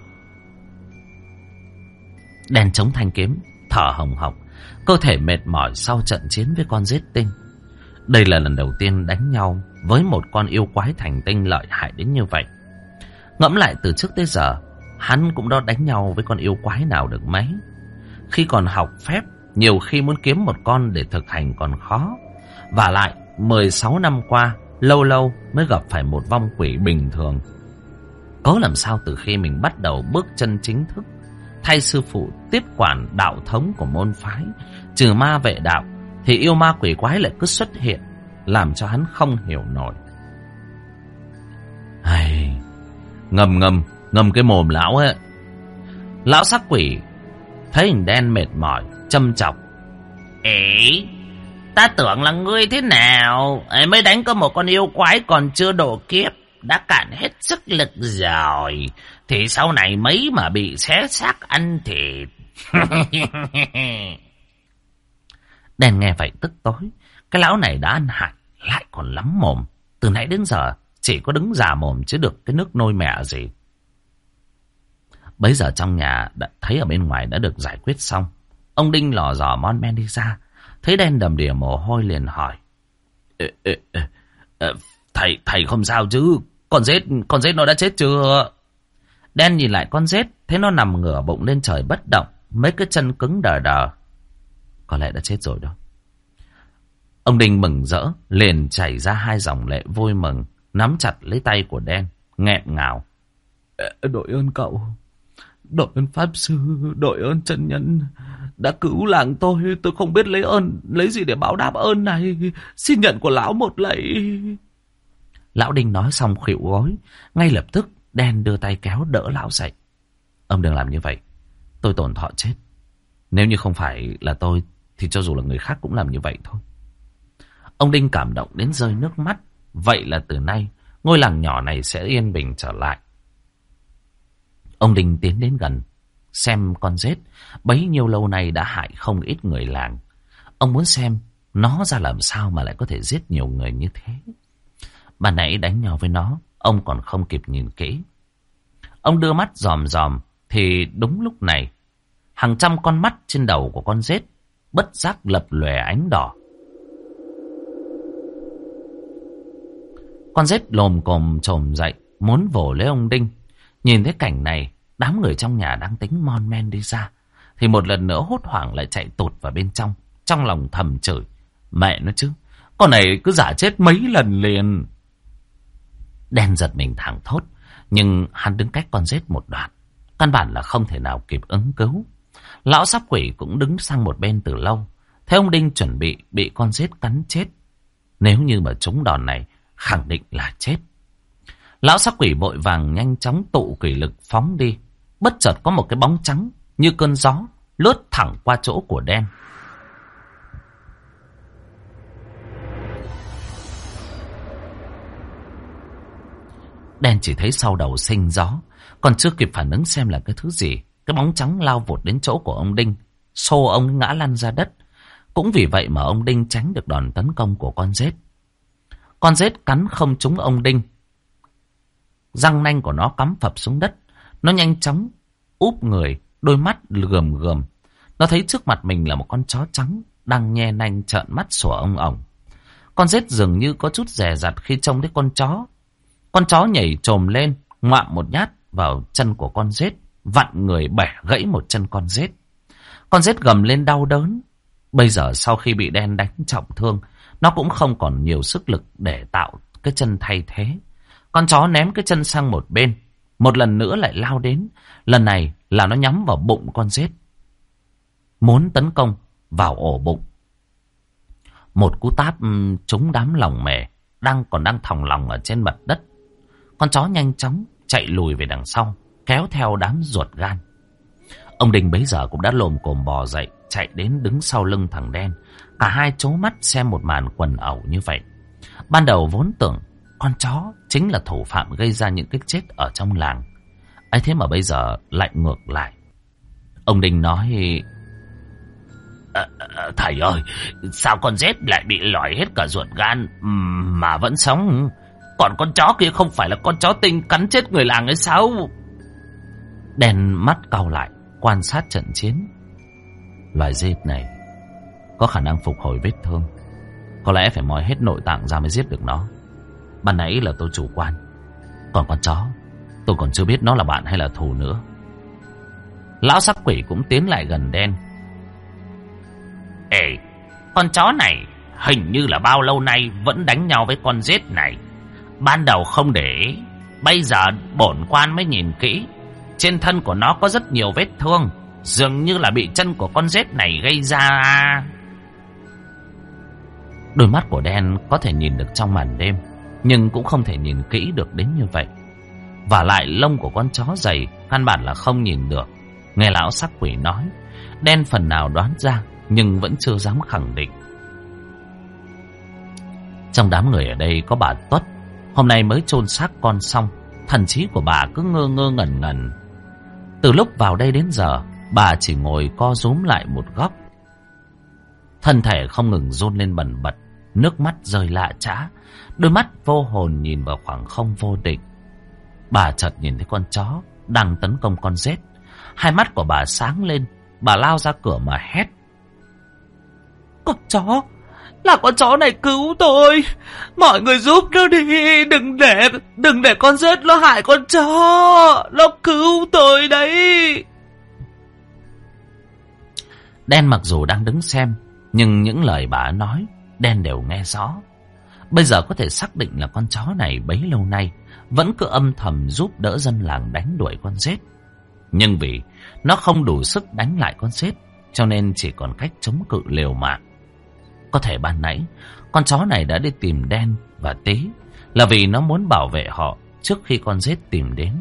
Đen chống thanh kiếm, thở hồng hộc, cơ thể mệt mỏi sau trận chiến với con rết tinh. Đây là lần đầu tiên đánh nhau với một con yêu quái thành tinh lợi hại đến như vậy. Ngẫm lại từ trước tới giờ, hắn cũng đã đánh nhau với con yêu quái nào được mấy. Khi còn học phép, nhiều khi muốn kiếm một con để thực hành còn khó. Vả lại, 16 năm qua, lâu lâu mới gặp phải một vong quỷ bình thường. Có làm sao từ khi mình bắt đầu bước chân chính thức, thay sư phụ tiếp quản đạo thống của môn phái, trừ ma vệ đạo, thì yêu ma quỷ quái lại cứ xuất hiện, làm cho hắn không hiểu nổi. Ai... Ngâm cái mồm lão ấy. Lão sắc quỷ thấy hình đen mệt mỏi, châm chọc. Ê, ta tưởng là ngươi thế nào mới đánh có một con yêu quái còn chưa độ kiếp, đã cạn hết sức lực rồi, thì sau này mấy mà bị xé xác ăn thịt. Đen nghe vậy tức tối, cái lão này đã ăn hại, lại còn lắm mồm. Từ nãy đến giờ chỉ có đứng giả mồm chứ được cái nước nôi mẹ gì. Bấy giờ trong nhà đã thấy ở bên ngoài đã được giải quyết xong. Ông Đinh lò dò mon men đi ra, thấy đen đầm đìa mồ hôi liền hỏi. Thầy không sao chứ? Con rết nó đã chết chưa? Đen nhìn lại con rết, thấy nó nằm ngửa bụng lên trời bất động, mấy cái chân cứng đờ đờ. Có lẽ đã chết rồi đó. Ông Đinh mừng rỡ, liền chảy ra hai dòng lệ vui mừng, nắm chặt lấy tay của đen, nghẹn ngào. Đội ơn cậu, đội ơn pháp sư, đội ơn chân nhân đã cứu làng tôi không biết lấy gì để báo đáp ơn này, xin nhận của lão một lạy. Lão Đinh nói xong khuỵu gối, ngay lập tức đen đưa tay kéo đỡ lão dậy. Ông đừng làm như vậy, tôi tổn thọ chết. Nếu như không phải là tôi thì cho dù là người khác cũng làm như vậy thôi. Ông Đinh cảm động đến rơi nước mắt. Vậy là từ nay ngôi làng nhỏ này sẽ yên bình trở lại. Ông Đinh tiến đến gần, xem con rết bấy nhiêu lâu nay đã hại không ít người làng. Ông muốn xem nó ra làm sao mà lại có thể giết nhiều người như thế. Ban nãy đánh nhau với nó, ông còn không kịp nhìn kỹ. Ông đưa mắt dòm dòm, thì đúng lúc này, hàng trăm con mắt trên đầu của con rết bất giác lập lòe ánh đỏ. Con rết lồm cồm chồm dậy, muốn vồ lấy ông Đinh. Nhìn thấy cảnh này, đám người trong nhà đang tính mon men đi ra, thì một lần nữa hốt hoảng lại chạy tụt vào bên trong. Trong lòng thầm chửi, mẹ nó chứ, con này cứ giả chết mấy lần liền. Đen giật mình thảng thốt, nhưng hắn đứng cách con rết một đoạn, căn bản là không thể nào kịp ứng cứu. Lão sắp quỷ cũng đứng sang một bên từ lâu, thấy ông Đinh chuẩn bị con rết cắn chết. Nếu như mà trúng đòn này, khẳng định là chết. Lão sắc quỷ vội vàng nhanh chóng tụ quỷ lực phóng đi. Bất chợt có một cái bóng trắng như cơn gió lướt thẳng qua chỗ của đen. Đen chỉ thấy sau đầu sinh gió, còn chưa kịp phản ứng xem là cái thứ gì, cái bóng trắng lao vụt đến chỗ của ông Đinh, xô ông ngã lăn ra đất. Cũng vì vậy mà ông Đinh tránh được đòn tấn công của con rết. Con rết cắn không trúng ông Đinh, răng nanh của nó cắm phập xuống đất. Nó nhanh chóng úp người, đôi mắt gườm gườm. Nó thấy trước mặt mình là một con chó trắng đang nhe nanh trợn mắt sủa ông ổng. Con rết dường như có chút dè dặt khi trông thấy con chó. Con chó nhảy chồm lên, ngoạm một nhát vào chân của con rết, vặn người bẻ gãy một chân con rết. Con rết gầm lên đau đớn. Bây giờ sau khi bị đen đánh trọng thương, nó cũng không còn nhiều sức lực để tạo cái chân thay thế. Con chó ném cái chân sang một bên, một lần nữa lại lao đến. Lần này là nó nhắm vào bụng con rết, muốn tấn công vào ổ bụng. Một cú táp trúng đám lỏng mề còn đang thòng lòng ở trên mặt đất. Con chó nhanh chóng chạy lùi về đằng sau, kéo theo đám ruột gan. Ông Đinh bấy giờ cũng đã lồm cồm bò dậy, chạy đến đứng sau lưng thằng đen. Cả hai trố mắt xem một màn quần ẩu như vậy. Ban đầu vốn tưởng con chó chính là thủ phạm gây ra những cái chết ở trong làng ấy, thế mà bây giờ lại ngược lại. Ông Đinh nói, thầy ơi, sao con rết lại bị lòi hết cả ruột gan mà vẫn sống? Còn con chó kia không phải là con chó tinh cắn chết người làng ấy sao? Đen mắt cau lại, quan sát trận chiến. Loài rết này có khả năng phục hồi vết thương, có lẽ phải moi hết nội tạng ra mới giết được nó. Ban nãy là tôi chủ quan, còn con chó tôi còn chưa biết nó là bạn hay là thù nữa. Lão sắc quỷ cũng tiến lại gần đen. Ê, con chó này hình như là bao lâu nay vẫn đánh nhau với con rết này. Ban đầu không để ý, bây giờ bổn quan mới nhìn kỹ. Trên thân của nó có rất nhiều vết thương, dường như là bị chân của con rết này gây ra. Đôi mắt của đen có thể nhìn được trong màn đêm, nhưng cũng không thể nhìn kỹ được đến như vậy. Vả lại lông của con chó dày, căn bản là không nhìn được. Nghe lão sắc quỷ nói, đen phần nào đoán ra, nhưng vẫn chưa dám khẳng định. Trong đám người ở đây có bà Tuất, hôm nay mới chôn xác con xong. Thần trí của bà cứ ngơ ngơ ngẩn ngẩn. Từ lúc vào đây đến giờ, bà chỉ ngồi co rúm lại một góc, thân thể không ngừng run lên bần bật, nước mắt rơi lạ chã, đôi mắt vô hồn nhìn vào khoảng không vô định. Bà chợt nhìn thấy con chó đang tấn công con rết, hai mắt của bà sáng lên. Bà lao ra cửa mà hét, con chó, là con chó này cứu tôi, mọi người giúp nó đi, đừng để con rết nó hại con chó, nó cứu tôi đấy. Đen mặc dù đang đứng xem, nhưng những lời bà nói đen đều nghe rõ. Bây giờ có thể xác định là con chó này bấy lâu nay vẫn cứ âm thầm giúp đỡ dân làng đánh đuổi con rết. Nhưng vì nó không đủ sức đánh lại con rết, cho nên chỉ còn cách chống cự liều mạng. Có thể ban nãy con chó này đã đi tìm Đen và Tí là vì nó muốn bảo vệ họ trước khi con rết tìm đến.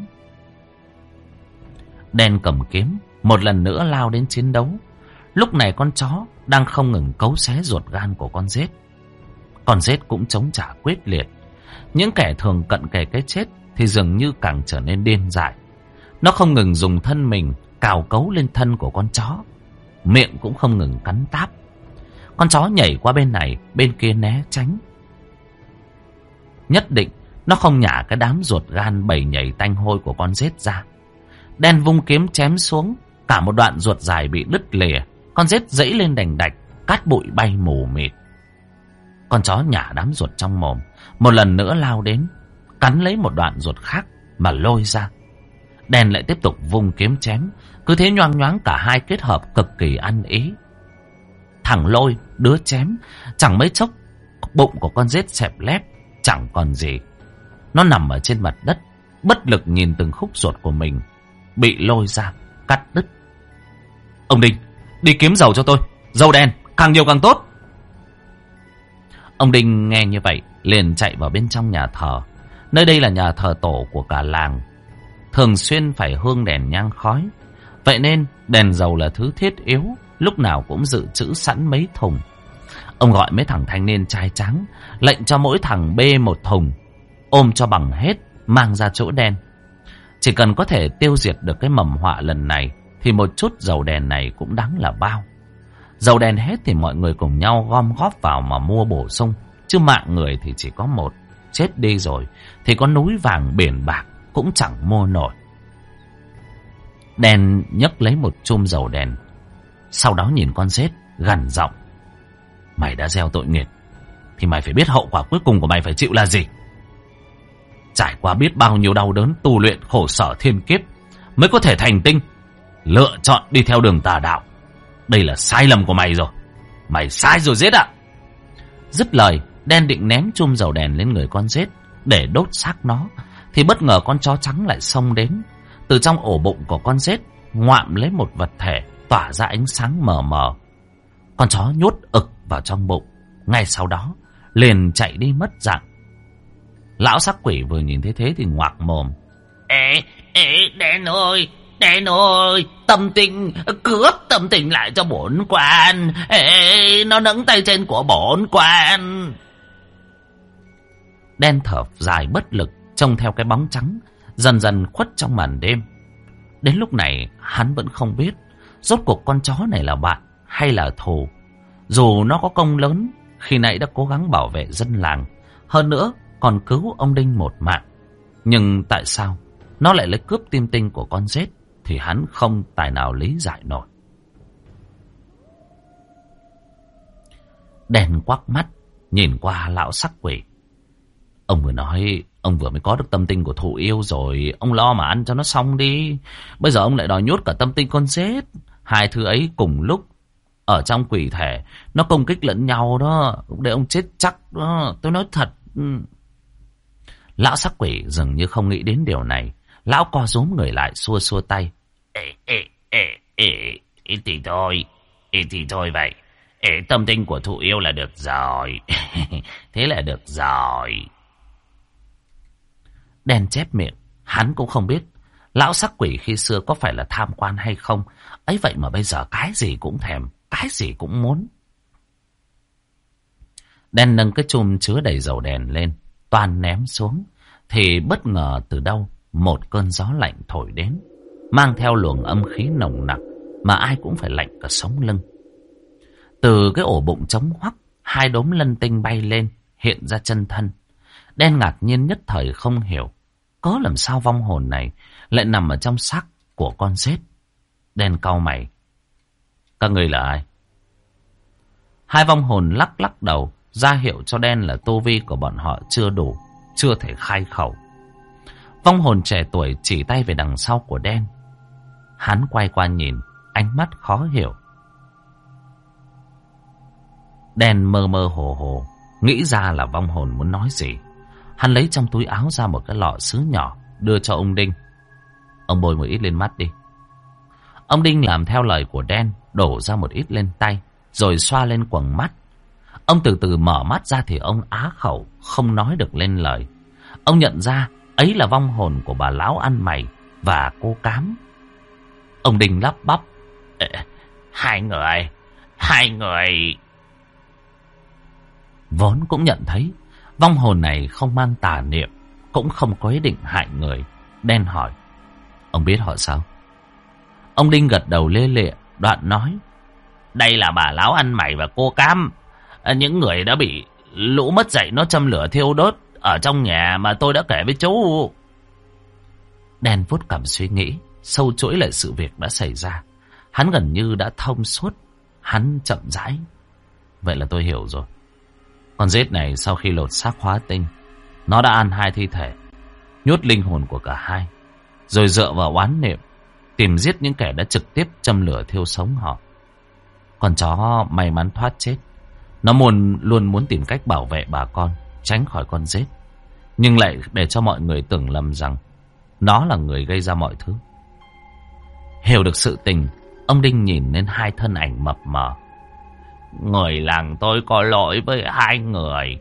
Đen cầm kiếm một lần nữa lao đến chiến đấu. Lúc này con chó đang không ngừng cấu xé ruột gan của con rết. Con rết cũng chống trả quyết liệt. Những kẻ thường cận kề cái chết thì dường như càng trở nên điên dại. Nó không ngừng dùng thân mình cào cấu lên thân của con chó, miệng cũng không ngừng cắn táp. Con chó nhảy qua bên này bên kia né tránh. Nhất định nó không nhả cái đám ruột gan bầy nhảy tanh hôi của con rết ra. Đen vung kiếm chém xuống, cả một đoạn ruột dài bị đứt lìa. Con rết dẫy lên đành đạch, cát bụi bay mù mịt. Con chó nhả đám ruột trong mồm, một lần nữa lao đến, cắn lấy một đoạn ruột khác mà lôi ra. Đen lại tiếp tục vung kiếm chém. Cứ thế nhoang nhoáng cả hai kết hợp cực kỳ ăn ý. Thằng Lôi, đứa chém, chẳng mấy chốc bụng của con rết xẹp lép, chẳng còn gì. Nó nằm ở trên mặt đất, bất lực nhìn từng khúc ruột của mình bị lôi ra, cắt đứt. Ông Đinh, đi kiếm dầu cho tôi. Dầu đen, càng nhiều càng tốt. Ông Đinh nghe như vậy, liền chạy vào bên trong nhà thờ. Nơi đây là nhà thờ tổ của cả làng, thường xuyên phải hương đèn nhang khói. Vậy nên đèn dầu là thứ thiết yếu, lúc nào cũng dự trữ sẵn mấy thùng. Ông gọi mấy thằng thanh niên trai trắng, lệnh cho mỗi thằng bê một thùng, ôm cho bằng hết, mang ra chỗ đen. Chỉ cần có thể tiêu diệt được cái mầm họa lần này, thì một chút dầu đèn này cũng đáng là bao. Dầu đèn hết thì mọi người cùng nhau gom góp vào mà mua bổ sung. Chứ mạng người thì chỉ có một, chết đi rồi thì có núi vàng biển bạc cũng chẳng mua nổi. Đen nhấc lấy một chum dầu đèn, sau đó nhìn con rết gằn giọng: mày đã gieo tội nghiệp thì mày phải biết hậu quả cuối cùng của mày phải chịu là gì. Trải qua biết bao nhiêu đau đớn tu luyện khổ sở thiên kiếp mới có thể thành tinh, lựa chọn đi theo đường tà đạo. Đây là sai lầm của mày rồi. Mày sai rồi rết ạ. Dứt lời, Đen định ném chum dầu đèn lên người con rết để đốt xác nó, thì bất ngờ con chó trắng lại xông đến. Từ trong ổ bụng của con rết ngoạm lấy một vật thể tỏa ra ánh sáng mờ mờ. Con chó nhốt ực vào trong bụng, ngay sau đó liền chạy đi mất dạng. Lão sắc quỷ vừa nhìn thấy thế thì ngoạc mồm: Đen ơi, tâm tình, cướp tâm tình lại cho bổn quan. Nó nâng tay trên của bổn quan. Đen thở dài bất lực, trông theo cái bóng trắng dần dần khuất trong màn đêm. Đến lúc này hắn vẫn không biết rốt cuộc con chó này là bạn hay là thù. Dù nó có công lớn khi nãy đã cố gắng bảo vệ dân làng, hơn nữa còn cứu ông Đinh một mạng, nhưng tại sao nó lại lấy cướp tim tinh của con rết thì hắn không tài nào lý giải nổi. Đen quắc mắt nhìn qua lão sắc quỷ. Ông vừa nói ông vừa mới có được tâm tinh của thụ yêu rồi, ông lo mà ăn cho nó xong đi. Bây giờ ông lại đòi nhốt cả tâm tinh con rết. Hai thứ ấy cùng lúc ở trong quỷ thể, nó công kích lẫn nhau đó, để ông chết chắc đó, tôi nói thật. Lão sắc quỷ dường như không nghĩ đến điều này. Lão co rúm người lại, xua xua tay: thì thôi vậy. Tâm tinh của thụ yêu là được rồi. Thế là được rồi. Đen chép miệng, hắn cũng không biết lão sắc quỷ khi xưa có phải là tham quan hay không. Ấy vậy mà bây giờ cái gì cũng thèm, cái gì cũng muốn. Đen nâng cái chum chứa đầy dầu đèn lên, toàn ném xuống, thì bất ngờ từ đâu một cơn gió lạnh thổi đến, mang theo luồng âm khí nồng nặc mà ai cũng phải lạnh cả sống lưng. Từ cái ổ bụng trống hoắc, hai đốm lân tinh bay lên, hiện ra chân thân. Đen ngạc nhiên nhất thời không hiểu, có làm sao vong hồn này lại nằm ở trong xác của con rết. Đen cau mày: các ngươi là ai? Hai vong hồn lắc lắc đầu, ra hiệu cho Đen là tu vi của bọn họ chưa đủ, chưa thể khai khẩu. Vong hồn trẻ tuổi chỉ tay về đằng sau của Đen. Hắn quay qua nhìn, ánh mắt khó hiểu. Đen mơ mơ hồ hồ, nghĩ ra là vong hồn muốn nói gì. Hắn lấy trong túi áo ra một cái lọ sứ nhỏ, đưa cho ông Đinh. Ông bôi một ít lên mắt đi. Ông Đinh làm theo lời của Đen, đổ ra một ít lên tay, rồi xoa lên quầng mắt. Ông từ từ mở mắt ra thì ông á khẩu, không nói được lên lời. Ông nhận ra ấy là vong hồn của bà lão ăn mày và cô Cám. Ông Đinh lắp bắp: Hai người. Vốn cũng nhận thấy vong hồn này không mang tà niệm, cũng không có ý định hại người. Đen hỏi: ông biết họ sao? Ông Đinh gật đầu lê lịa, đoạn nói: đây là bà lão ăn mày và cô Cám, những người đã bị lũ mất dạy nó châm lửa thiêu đốt ở trong nhà mà tôi đã kể với chú. Đen vuốt cằm suy nghĩ, sâu chuỗi lại sự việc đã xảy ra. Hắn gần như đã thông suốt. Hắn chậm rãi: vậy là tôi hiểu rồi. Con rết này sau khi lột xác hóa tinh, nó đã ăn hai thi thể, nhốt linh hồn của cả hai. rồi dựa vào oán niệm tìm giết những kẻ đã trực tiếp châm lửa thiêu sống họ. Con chó may mắn thoát chết. Nó luôn muốn tìm cách bảo vệ bà con, tránh khỏi con rết. Nhưng lại để cho mọi người tưởng lầm rằng nó là người gây ra mọi thứ. Hiểu được sự tình, ông Đinh nhìn lên hai thân ảnh mập mờ. Người làng tôi có lỗi với hai người.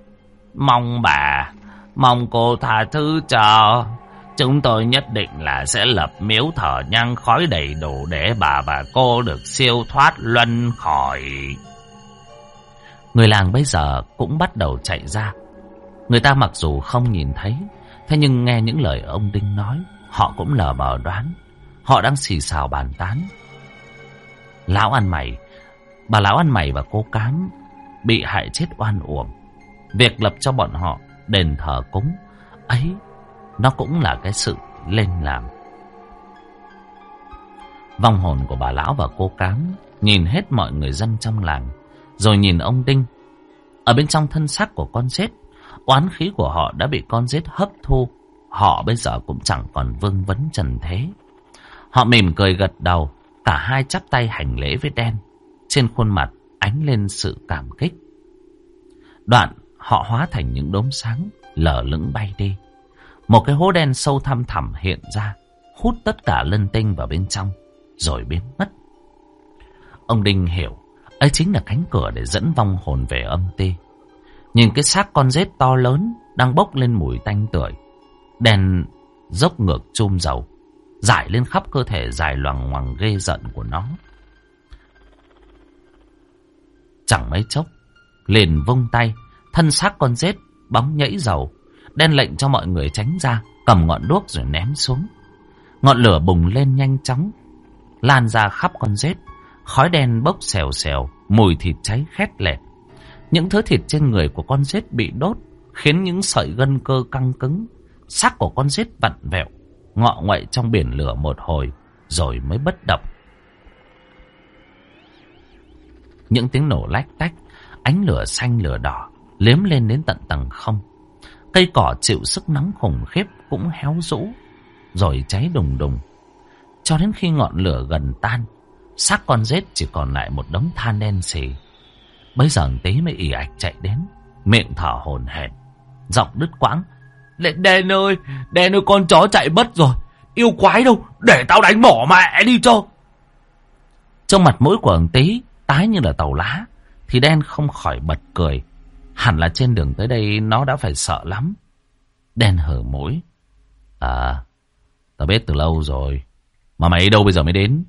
Mong cô tha thứ cho. Chúng tôi nhất định là sẽ lập miếu thờ nhang khói đầy đủ để bà và cô được siêu thoát luân khỏi. Người làng bây giờ cũng bắt đầu chạy ra. Người ta mặc dù không nhìn thấy, thế nhưng nghe những lời ông Đinh nói, họ cũng lờ mờ đoán. Họ đang xì xào bàn tán. Bà lão ăn mày và cô Cám bị hại chết oan uổng. Việc lập cho bọn họ đền thờ cúng ấy, nó cũng là cái sự lên làm. Vong hồn của bà lão và cô Cám nhìn hết mọi người dân trong làng, rồi nhìn ông Đinh. Ở bên trong thân xác của con rết, oán khí của họ đã bị con rết hấp thu. Họ bây giờ cũng chẳng còn vương vấn trần thế. Họ mỉm cười gật đầu, cả hai chắp tay hành lễ với đen. Trên khuôn mặt ánh lên sự cảm kích. Đoạn họ hóa thành những đốm sáng lờ lững bay đi. Một cái hố đen sâu thăm thẳm hiện ra, hút tất cả linh tinh vào bên trong, rồi biến mất. Ông Đinh hiểu, ấy chính là cánh cửa để dẫn vong hồn về âm ti. Nhìn cái xác con rết to lớn đang bốc lên mùi tanh tưởi, đèn dốc ngược chum dầu rải lên khắp cơ thể dài loằng ngoằng ghê giận của nó. Chẳng mấy chốc, liền vung tay, thân xác con rết bóng nhẫy dầu. Đen lệnh cho mọi người tránh ra, cầm ngọn đuốc rồi ném xuống. Ngọn lửa bùng lên nhanh chóng, lan ra khắp con rết. Khói đen bốc xèo xèo, mùi thịt cháy khét lẹt. Những thứ thịt trên người của con rết bị đốt, khiến những sợi gân cơ căng cứng. Xác của con rết vặn vẹo, ngọ nguậy trong biển lửa một hồi, rồi mới bất động. Những tiếng nổ lách tách, ánh lửa xanh lửa đỏ liếm lên đến tận tầng không. Cây cỏ chịu sức nóng khủng khiếp cũng héo rũ, rồi cháy đùng đùng. Cho đến khi ngọn lửa gần tan, xác con rết chỉ còn lại một đống than đen xì. Bấy giờ tí mới ì ạch chạy đến, miệng thở hổn hển, giọng đứt quãng. Đen ơi, con chó chạy mất rồi. Yêu quái đâu, để tao đánh bỏ mẹ đi cho. Trong mặt mũi của ông Tí tái như là tàu lá, thì Đen không khỏi bật cười. Hẳn là trên đường tới đây nó đã phải sợ lắm. Đen hở mũi. À, tao biết từ lâu rồi. Mà mày đâu bây giờ mới đến?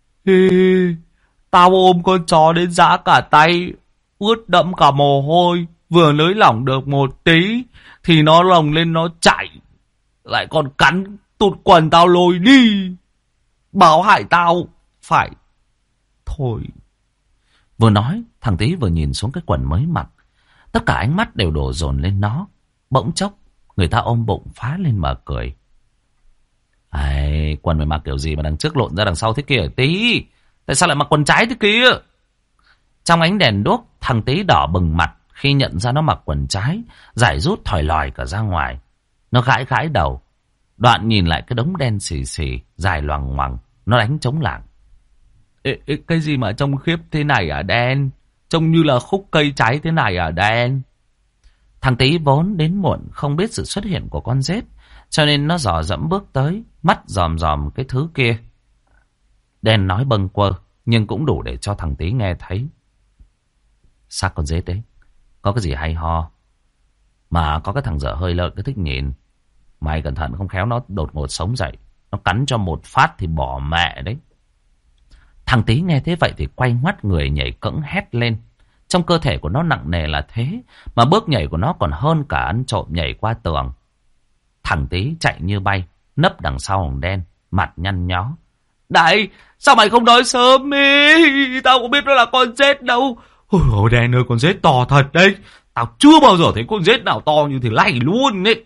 Tao ôm con chó đến rã cả tay, ướt đẫm cả mồ hôi. Vừa nới lỏng được một tí thì nó lồng lên nó chạy, lại còn cắn tụt quần tao lôi đi, báo hại tao phải. Thôi. Vừa nói, thằng Tí vừa nhìn xuống cái quần mới mặc. Tất cả ánh mắt đều đổ dồn lên nó. Bỗng chốc, người ta ôm bụng phá lên mà cười. Ai, quần mày mặc kiểu gì mà đằng trước lộn ra đằng sau thế kia hả Tí? Tại sao lại mặc quần trái thế kia? Trong ánh đèn đuốc, thằng Tí đỏ bừng mặt khi nhận ra nó mặc quần trái, giải rút thòi lòi cả ra ngoài. Nó gãi gãi đầu, đoạn nhìn lại cái đống đen xì xì, dài loằng ngoằng, nó đánh trống lảng. Cái gì mà trông khiếp thế này à Đen? Trông như là khúc cây cháy thế này à Đen? Thằng Tí vốn đến muộn không biết sự xuất hiện của con rết, cho nên nó dò dẫm bước tới, mắt dòm dòm cái thứ kia. Đen nói bâng quơ, nhưng cũng đủ để cho thằng Tí nghe thấy. Xác con rết đấy, có cái gì hay ho. Mà có cái thằng dở hơi lợn cứ thích nhìn. Mày cẩn thận không khéo nó đột ngột sống dậy, nó cắn cho một phát thì bỏ mẹ đấy. Thằng Tí nghe thế vậy thì quay ngoắt người nhảy cẫng hét lên. Trong cơ thể của nó nặng nề là thế, mà bước nhảy của nó còn hơn cả ăn trộm nhảy qua tường. Thằng Tí chạy như bay, nấp đằng sau thằng Đen, mặt nhăn nhó. Này, sao mày không nói sớm đi? Tao cũng biết nó là con rết đâu. Ôi Đen ơi, con rết to thật đấy. Tao chưa bao giờ thấy con rết nào to như thế này luôn ấy.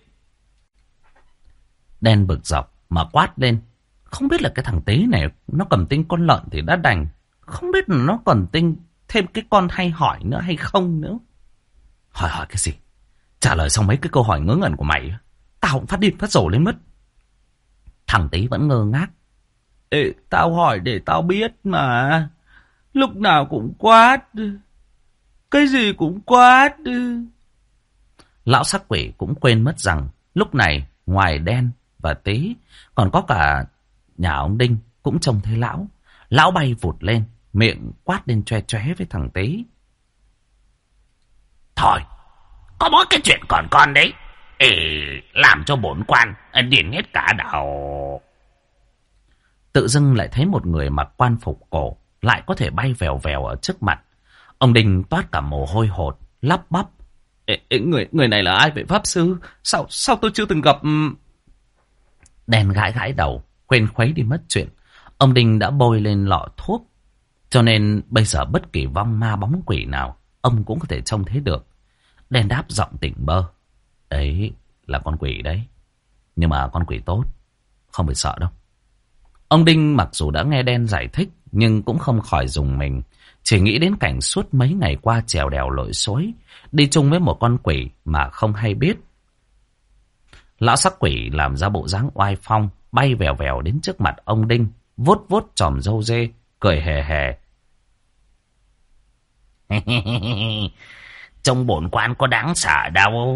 Đen bực dọc mà quát lên. Không biết là cái thằng Tí này nó cầm tinh con lợn thì đã đành, không biết là nó còn tinh thêm cái con hay hỏi nữa hay không nữa. Hỏi cái gì? Trả lời xong mấy cái câu hỏi ngớ ngẩn của mày, tao cũng phát điên phát rồ lên mất. Thằng Tý vẫn ngơ ngác. Ê, tao hỏi để tao biết mà. Lúc nào cũng quát. Cái gì cũng quát. Lão sắc quỷ cũng quên mất rằng lúc này ngoài Đen và Tý còn có cả nhà ông Đinh cũng trông thấy lão. Lão bay vụt lên, miệng quát lên choe choé với thằng Tý. Thôi, có mỗi cái chuyện còn con đấy. Ê, làm cho bổn quan điên hết cả đầu. Tự dưng lại thấy một người mặc quan phục cổ lại có thể bay vèo vèo ở trước mặt. Ông Đinh toát cả mồ hôi hột, lắp bắp. Người này là ai vậy pháp sư? Sao tôi chưa từng gặp? Đen gãi gãi đầu, quên khuấy đi mất chuyện. Ông Đinh đã bôi lên lọ thuốc, cho nên bây giờ bất kỳ vong ma bóng quỷ nào ông cũng có thể trông thấy được. Đen đáp giọng tỉnh bơ. Đấy là con quỷ đấy, nhưng mà con quỷ tốt, không phải sợ đâu. Ông Đinh mặc dù đã nghe Đen giải thích nhưng cũng không khỏi rùng mình. Chỉ nghĩ đến cảnh suốt mấy ngày qua trèo đèo lội suối, đi chung với một con quỷ mà không hay biết. Lão sắc quỷ làm ra bộ dáng oai phong, bay vèo vèo đến trước mặt ông Đinh, vuốt vuốt chòm râu dê, cười hề hề. Trông bổn quan có đáng sợ đâu.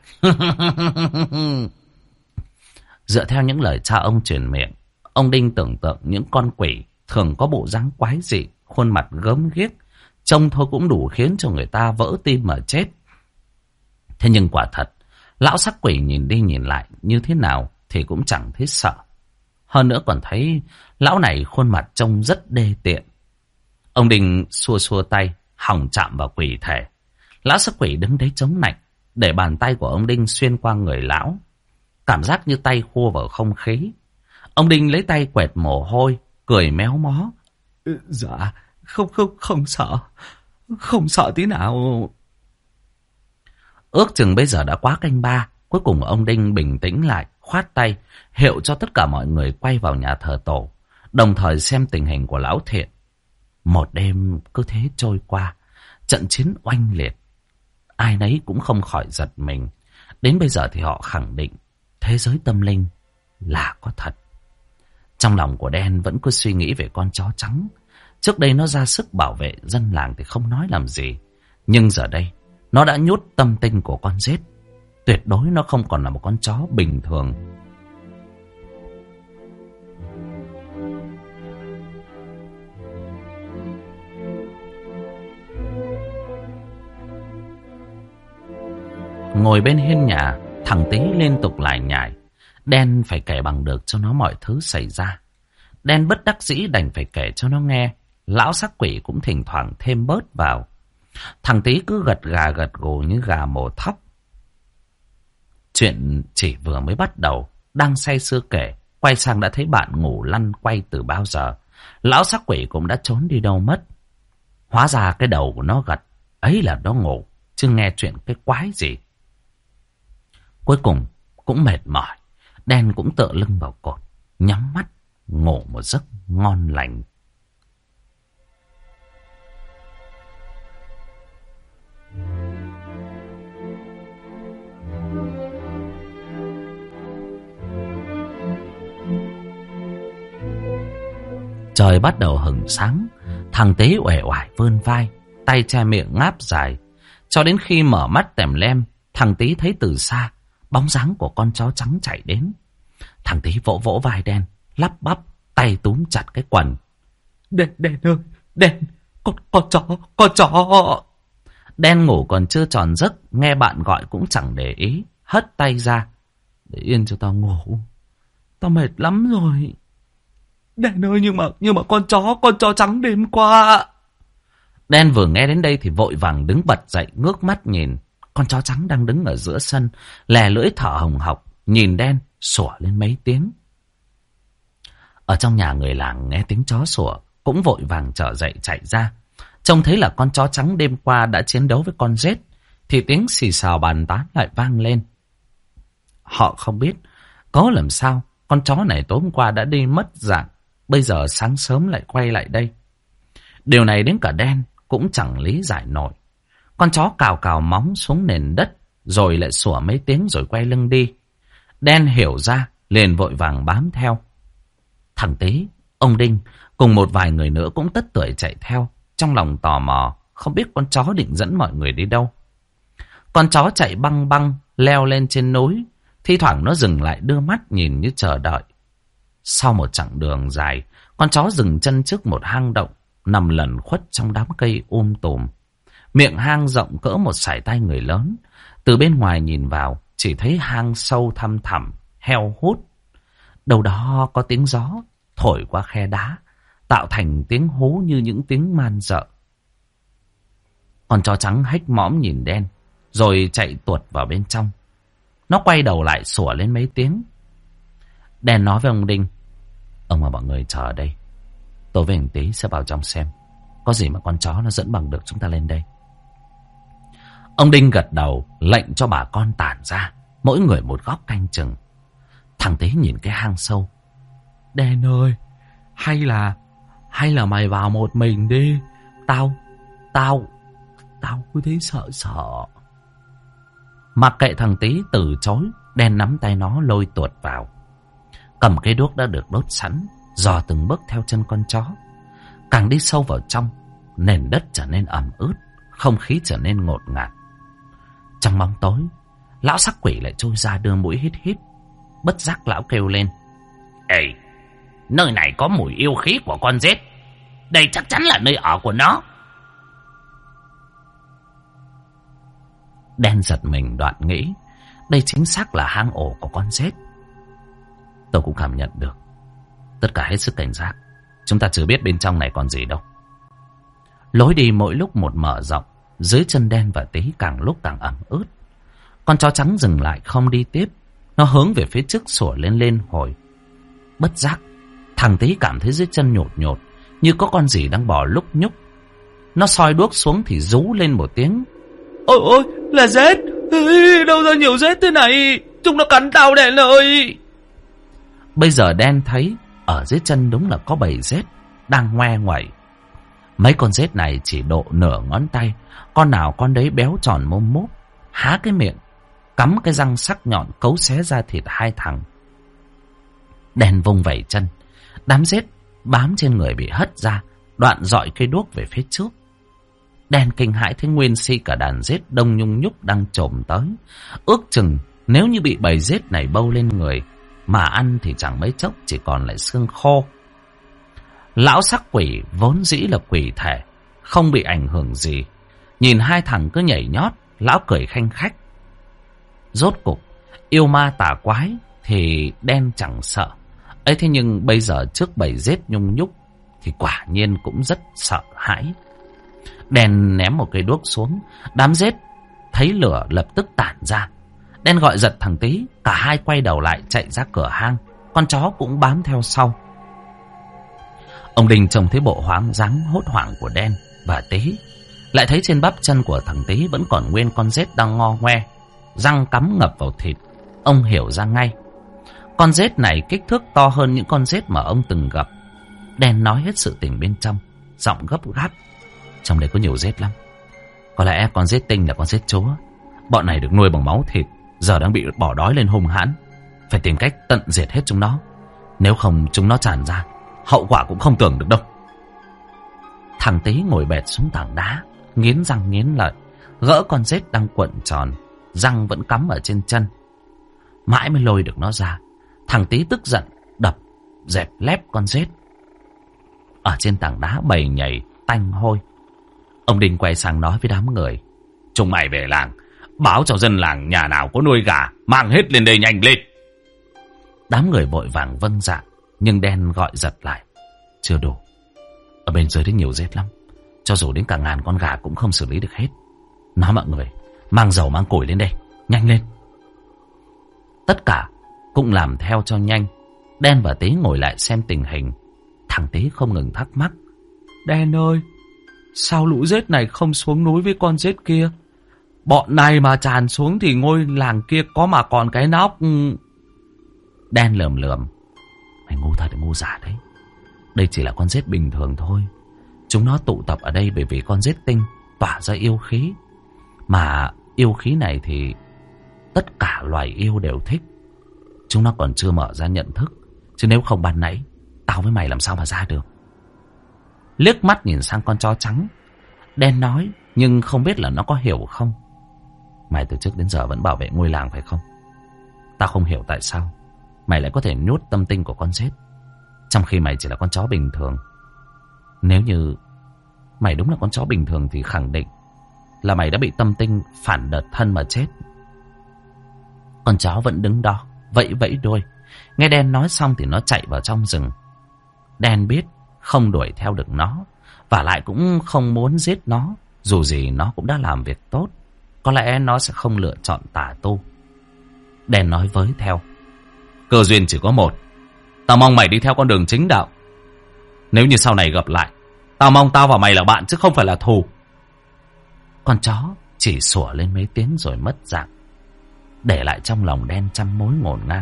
Dựa theo những lời cha ông truyền miệng, ông Đinh tưởng tượng những con quỷ thường có bộ dáng quái dị, khuôn mặt gớm ghiếc, trông thôi cũng đủ khiến cho người ta vỡ tim mà chết. Thế nhưng quả thật, lão sắc quỷ nhìn đi nhìn lại như thế nào thì cũng chẳng thấy sợ. Hơn nữa còn thấy lão này khuôn mặt trông rất đê tiện. Ông Đinh xua xua tay, hòng chạm vào quỷ thể. Lão sắc quỷ đứng đấy chống nạnh, để bàn tay của ông Đinh xuyên qua người lão. Cảm giác như tay khua vào không khí. Ông Đinh lấy tay quẹt mồ hôi, cười méo mó. Dạ, không sợ. Không sợ tí nào. Ước chừng bây giờ đã quá canh ba. Cuối cùng ông Đinh bình tĩnh lại, khoát tay, hiệu cho tất cả mọi người quay vào nhà thờ tổ, đồng thời xem tình hình của lão Thiện. Một đêm cứ thế trôi qua, trận chiến oanh liệt. Ai nấy cũng không khỏi giật mình. Đến bây giờ thì họ khẳng định thế giới tâm linh là có thật. Trong lòng của Đen vẫn cứ suy nghĩ về con chó trắng. Trước đây nó ra sức bảo vệ dân làng thì không nói làm gì. Nhưng giờ đây, nó đã nhốt tâm tinh của con rết. Tuyệt đối nó không còn là một con chó bình thường. Ngồi bên hiên nhà, thằng Tý liên tục lải nhải. Đen phải kể bằng được cho nó mọi thứ xảy ra. Đen bất đắc dĩ đành phải kể cho nó nghe. Lão sắc quỷ cũng thỉnh thoảng thêm bớt vào. Thằng Tý cứ gật gà gật gù như gà mổ thóc. Chuyện chỉ vừa mới bắt đầu, đang say sưa kể, quay sang đã thấy bạn ngủ lăn quay từ bao giờ. Lão sắc quỷ cũng đã trốn đi đâu mất. Hóa ra cái đầu của nó gật, ấy là nó ngủ, chứ nghe chuyện cái quái gì. Cuối cùng cũng mệt mỏi, Đen cũng tựa lưng vào cột, nhắm mắt ngủ một giấc ngon lành. Trời bắt đầu hửng sáng, thằng Tế uể oải vươn vai, tay che miệng ngáp dài. Cho đến khi mở mắt tèm lem, thằng Tý thấy từ xa bóng dáng của con chó trắng chạy đến. Thằng Tý vỗ vỗ vai Đen, lắp bắp, tay túm chặt cái quần. Đen ơi, Đen, con chó. Đen ngủ còn chưa tròn giấc, nghe bạn gọi cũng chẳng để ý, hất tay ra. Để yên cho tao ngủ, tao mệt lắm rồi. Đen ơi, nhưng mà con chó trắng đêm qua. Đen vừa nghe đến đây thì vội vàng đứng bật dậy, ngước mắt nhìn. Con chó trắng đang đứng ở giữa sân, lè lưỡi thở hồng hộc, nhìn Đen sủa lên mấy tiếng. Ở trong nhà người làng nghe tiếng chó sủa, cũng vội vàng trở dậy chạy ra. Trông thấy là con chó trắng đêm qua đã chiến đấu với con rết, thì tiếng xì xào bàn tán lại vang lên. Họ không biết có làm sao con chó này tối hôm qua đã đi mất dạng, bây giờ sáng sớm lại quay lại đây. Điều này đến cả Đen cũng chẳng lý giải nổi. Con chó cào cào móng xuống nền đất, rồi lại sủa mấy tiếng rồi quay lưng đi. Đen hiểu ra, liền vội vàng bám theo, Thằng Tý, ông Đinh cùng một vài người nữa cũng tất tưởi chạy theo, trong lòng tò mò không biết con chó định dẫn mọi người đi đâu. Con chó chạy băng băng leo lên trên núi, thi thoảng nó dừng lại đưa mắt nhìn như chờ đợi. Sau một chặng đường dài, con chó dừng chân trước một hang động, nằm lẩn khuất trong đám cây tùm. Miệng hang rộng cỡ một sải tay người lớn. Từ bên ngoài nhìn vào, chỉ thấy hang sâu thăm thẳm, heo hút. Đâu đó có tiếng gió thổi qua khe đá, tạo thành tiếng hú như những tiếng man rợ. Con chó trắng hếch mõm nhìn Đen, rồi chạy tuột vào bên trong. Nó quay đầu lại sủa lên mấy tiếng. Đen nói với ông Đinh: ông và mọi người chờ ở đây, tôi với anh Tý sẽ vào trong xem có gì mà con chó nó dẫn bằng được chúng ta lên đây. Ông Đinh gật đầu, lệnh cho bà con tản ra, mỗi người một góc canh chừng. Thằng Tý nhìn cái hang sâu: Đen ơi, hay là mày vào một mình đi, tao cứ thấy sợ sợ. Mặc kệ thằng Tý từ chối, Đen nắm tay nó lôi tuột vào. Cầm cây đuốc đã được đốt sẵn, dò từng bước theo chân con chó. Càng đi sâu vào trong, nền đất trở nên ẩm ướt, không khí trở nên ngột ngạt. Trong bóng tối, lão sắc quỷ lại trôi ra đưa mũi hít hít. Bất giác lão kêu lên: Ê, nơi này có mùi yêu khí của con rết. Đây chắc chắn là nơi ở của nó. Đen giật mình đoạn nghĩ, đây chính xác là hang ổ của con rết. Tôi cũng cảm nhận được. Tất cả hết sức cảnh giác, chúng ta chưa biết bên trong này còn gì đâu. Lối đi mỗi lúc một mở rộng, dưới chân Đen và Tý càng lúc càng ẩm ướt. Con chó trắng dừng lại không đi tiếp, nó hướng về phía trước sủa lên hồi. Bất giác, thằng Tý cảm thấy dưới chân nhột nhột, như có con gì đang bò lúc nhúc. Nó soi đuốc xuống thì rú lên một tiếng: Ôi ôi, là rết! Đâu ra nhiều rết thế này? Chúng nó cắn tao Đen ơi! Bây giờ Đen thấy ở dưới chân đúng là có bầy rết đang ngoe ngoẩy. Mấy con rết này chỉ độ nửa ngón tay, con nào con đấy béo tròn môm mốp, há cái miệng, cắm cái răng sắc nhọn cấu xé ra thịt hai thằng. Đen vung vẩy chân, đám rết bám trên người bị hất ra, đoạn dọi cây đuốc về phía trước. Đen kinh hãi thấy nguyên si cả đàn rết đông nhung nhúc đang chồm tới. Ước chừng nếu như bị bầy rết này bâu lên người mà ăn thì chẳng mấy chốc chỉ còn lại xương khô. Lão sắc quỷ vốn dĩ là quỷ thể, không bị ảnh hưởng gì. Nhìn hai thằng cứ nhảy nhót, lão cười khanh khách. Rốt cục yêu ma tà quái thì Đen chẳng sợ. Ấy thế nhưng bây giờ trước bầy rết nhung nhúc thì quả nhiên cũng rất sợ hãi. Đen ném một cây đuốc xuống, đám rết thấy lửa lập tức tản ra. Đen gọi giật thằng Tý, cả hai quay đầu lại chạy ra cửa hang. Con chó cũng bám theo sau. Ông Đình trông thấy bộ hoáng dáng hốt hoảng của Đen và Tý, lại thấy trên bắp chân của thằng Tý vẫn còn nguyên con rết đang ngo ngoe, răng cắm ngập vào thịt. Ông hiểu ra ngay, con rết này kích thước to hơn những con rết mà ông từng gặp. Đen nói hết sự tình bên trong, giọng gấp gáp: Trong đây có nhiều rết lắm. Có lẽ con rết tinh là con rết chúa. Bọn này được nuôi bằng máu thịt, giờ đang bị bỏ đói lên hung hãn. Phải tìm cách tận diệt hết chúng nó, nếu không chúng nó tràn ra, hậu quả cũng không tưởng được đâu. Thằng Tý ngồi bệt xuống tảng đá, nghiến răng nghiến lợi, gỡ con rết đang cuộn tròn, răng vẫn cắm ở trên chân. Mãi mới lôi được nó ra. Thằng Tý tức giận đập dẹp lép con rết. Ở trên tảng đá bầy nhảy tanh hôi. Ông Đinh quay sang nói với đám người: Chúng mày về làng, báo cho dân làng nhà nào có nuôi gà, mang hết lên đây nhanh lên. Đám người vội vàng vâng dạ, nhưng Đen gọi giật lại: Chưa đủ, ở bên dưới đấy nhiều rết lắm. Cho dù đến cả 1000 con gà cũng không xử lý được hết. Nói mọi người, mang dầu mang củi lên đây, nhanh lên. Tất cả cũng làm theo cho nhanh. Đen và Tý ngồi lại xem tình hình. Thằng Tý không ngừng thắc mắc: Đen ơi, sao lũ rết này không xuống núi với con rết kia? Bọn này mà tràn xuống thì ngôi làng kia có mà còn cái nóc. Đen lườm lườm: Mày ngu thật, ngu giả đấy. Đây chỉ là con rết bình thường thôi. Chúng nó tụ tập ở đây bởi vì con rết tinh tỏa ra yêu khí. Mà yêu khí này thì tất cả loài yêu đều thích. Chúng nó còn chưa mở ra nhận thức, chứ nếu không ban nãy Tao với mày làm sao mà ra được. Liếc mắt nhìn sang con chó trắng, đen nói, nhưng không biết là nó có hiểu không. Mày từ trước đến giờ vẫn bảo vệ ngôi làng phải không? Tao không hiểu tại sao mày lại có thể nhốt tâm tinh của con rết, trong khi mày chỉ là con chó bình thường. Nếu như mày đúng là con chó bình thường thì khẳng định là mày đã bị tâm tinh phản đợt thân mà chết. Con chó vẫn đứng đó, vẫy vẫy đuôi. Nghe đen nói xong thì nó chạy vào trong rừng. Đen biết không đuổi theo được nó, và lại cũng không muốn giết nó. Dù gì nó cũng đã làm việc tốt, có lẽ nó sẽ không lựa chọn tà tu. Đen nói với theo, cơ duyên chỉ có một. Tao mong mày đi theo con đường chính đạo. Nếu như sau này gặp lại, tao mong tao và mày là bạn chứ không phải là thù. Con chó chỉ sủa lên mấy tiếng rồi mất dạng, để lại trong lòng đen trăm mối ngổn ngang.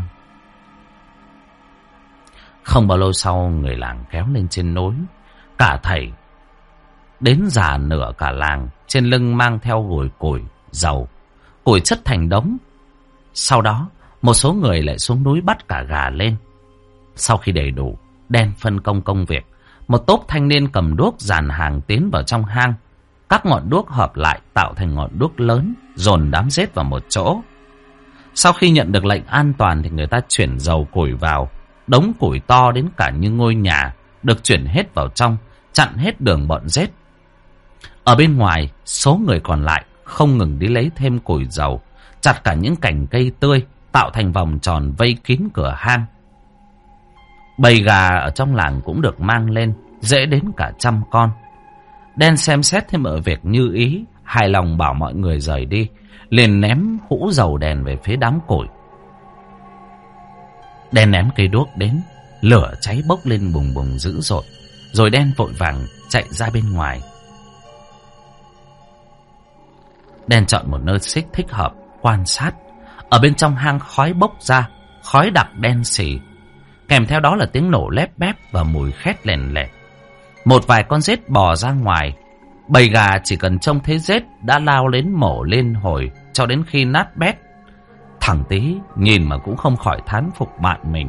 Không bao lâu sau, người làng kéo lên trên núi. Cả thảy đến già nửa cả làng, trên lưng mang theo gùi củi, dầu, củi chất thành đống. Sau đó, một số người lại xuống núi bắt cả gà lên. Sau khi đầy đủ, đen phân công công việc. Một tốp thanh niên cầm đuốc dàn hàng tiến vào trong hang. Các ngọn đuốc hợp lại tạo thành ngọn đuốc lớn, dồn đám rết vào một chỗ. Sau khi nhận được lệnh an toàn thì người ta chuyển dầu củi vào. Đống củi to đến cả như ngôi nhà được chuyển hết vào trong, chặn hết đường bọn rết. Ở bên ngoài, số người còn lại không ngừng đi lấy thêm củi dầu, chặt cả những cành cây tươi, tạo thành vòng tròn vây kín cửa hang. Bầy gà ở trong làng cũng được mang lên, dễ đến cả 100 con. Đen xem xét thêm mọi việc như ý, hài lòng bảo mọi người rời đi, liền ném hũ dầu đèn về phía đám củi. Đen ném cây đuốc đến, lửa cháy bốc lên bùng bùng dữ dội, rồi đen vội vàng chạy ra bên ngoài. Đen chọn một nơi xích thích hợp, quan sát. Ở bên trong hang khói bốc ra, khói đặc đen xì, kèm theo đó là tiếng nổ lép bép và mùi khét lèn lẹt. Một vài con rết bò ra ngoài. Bầy gà chỉ cần trông thấy rết đã lao đến mổ lên hồi cho đến khi nát bét. Thằng Tí nhìn mà cũng không khỏi thán phục bạn mình.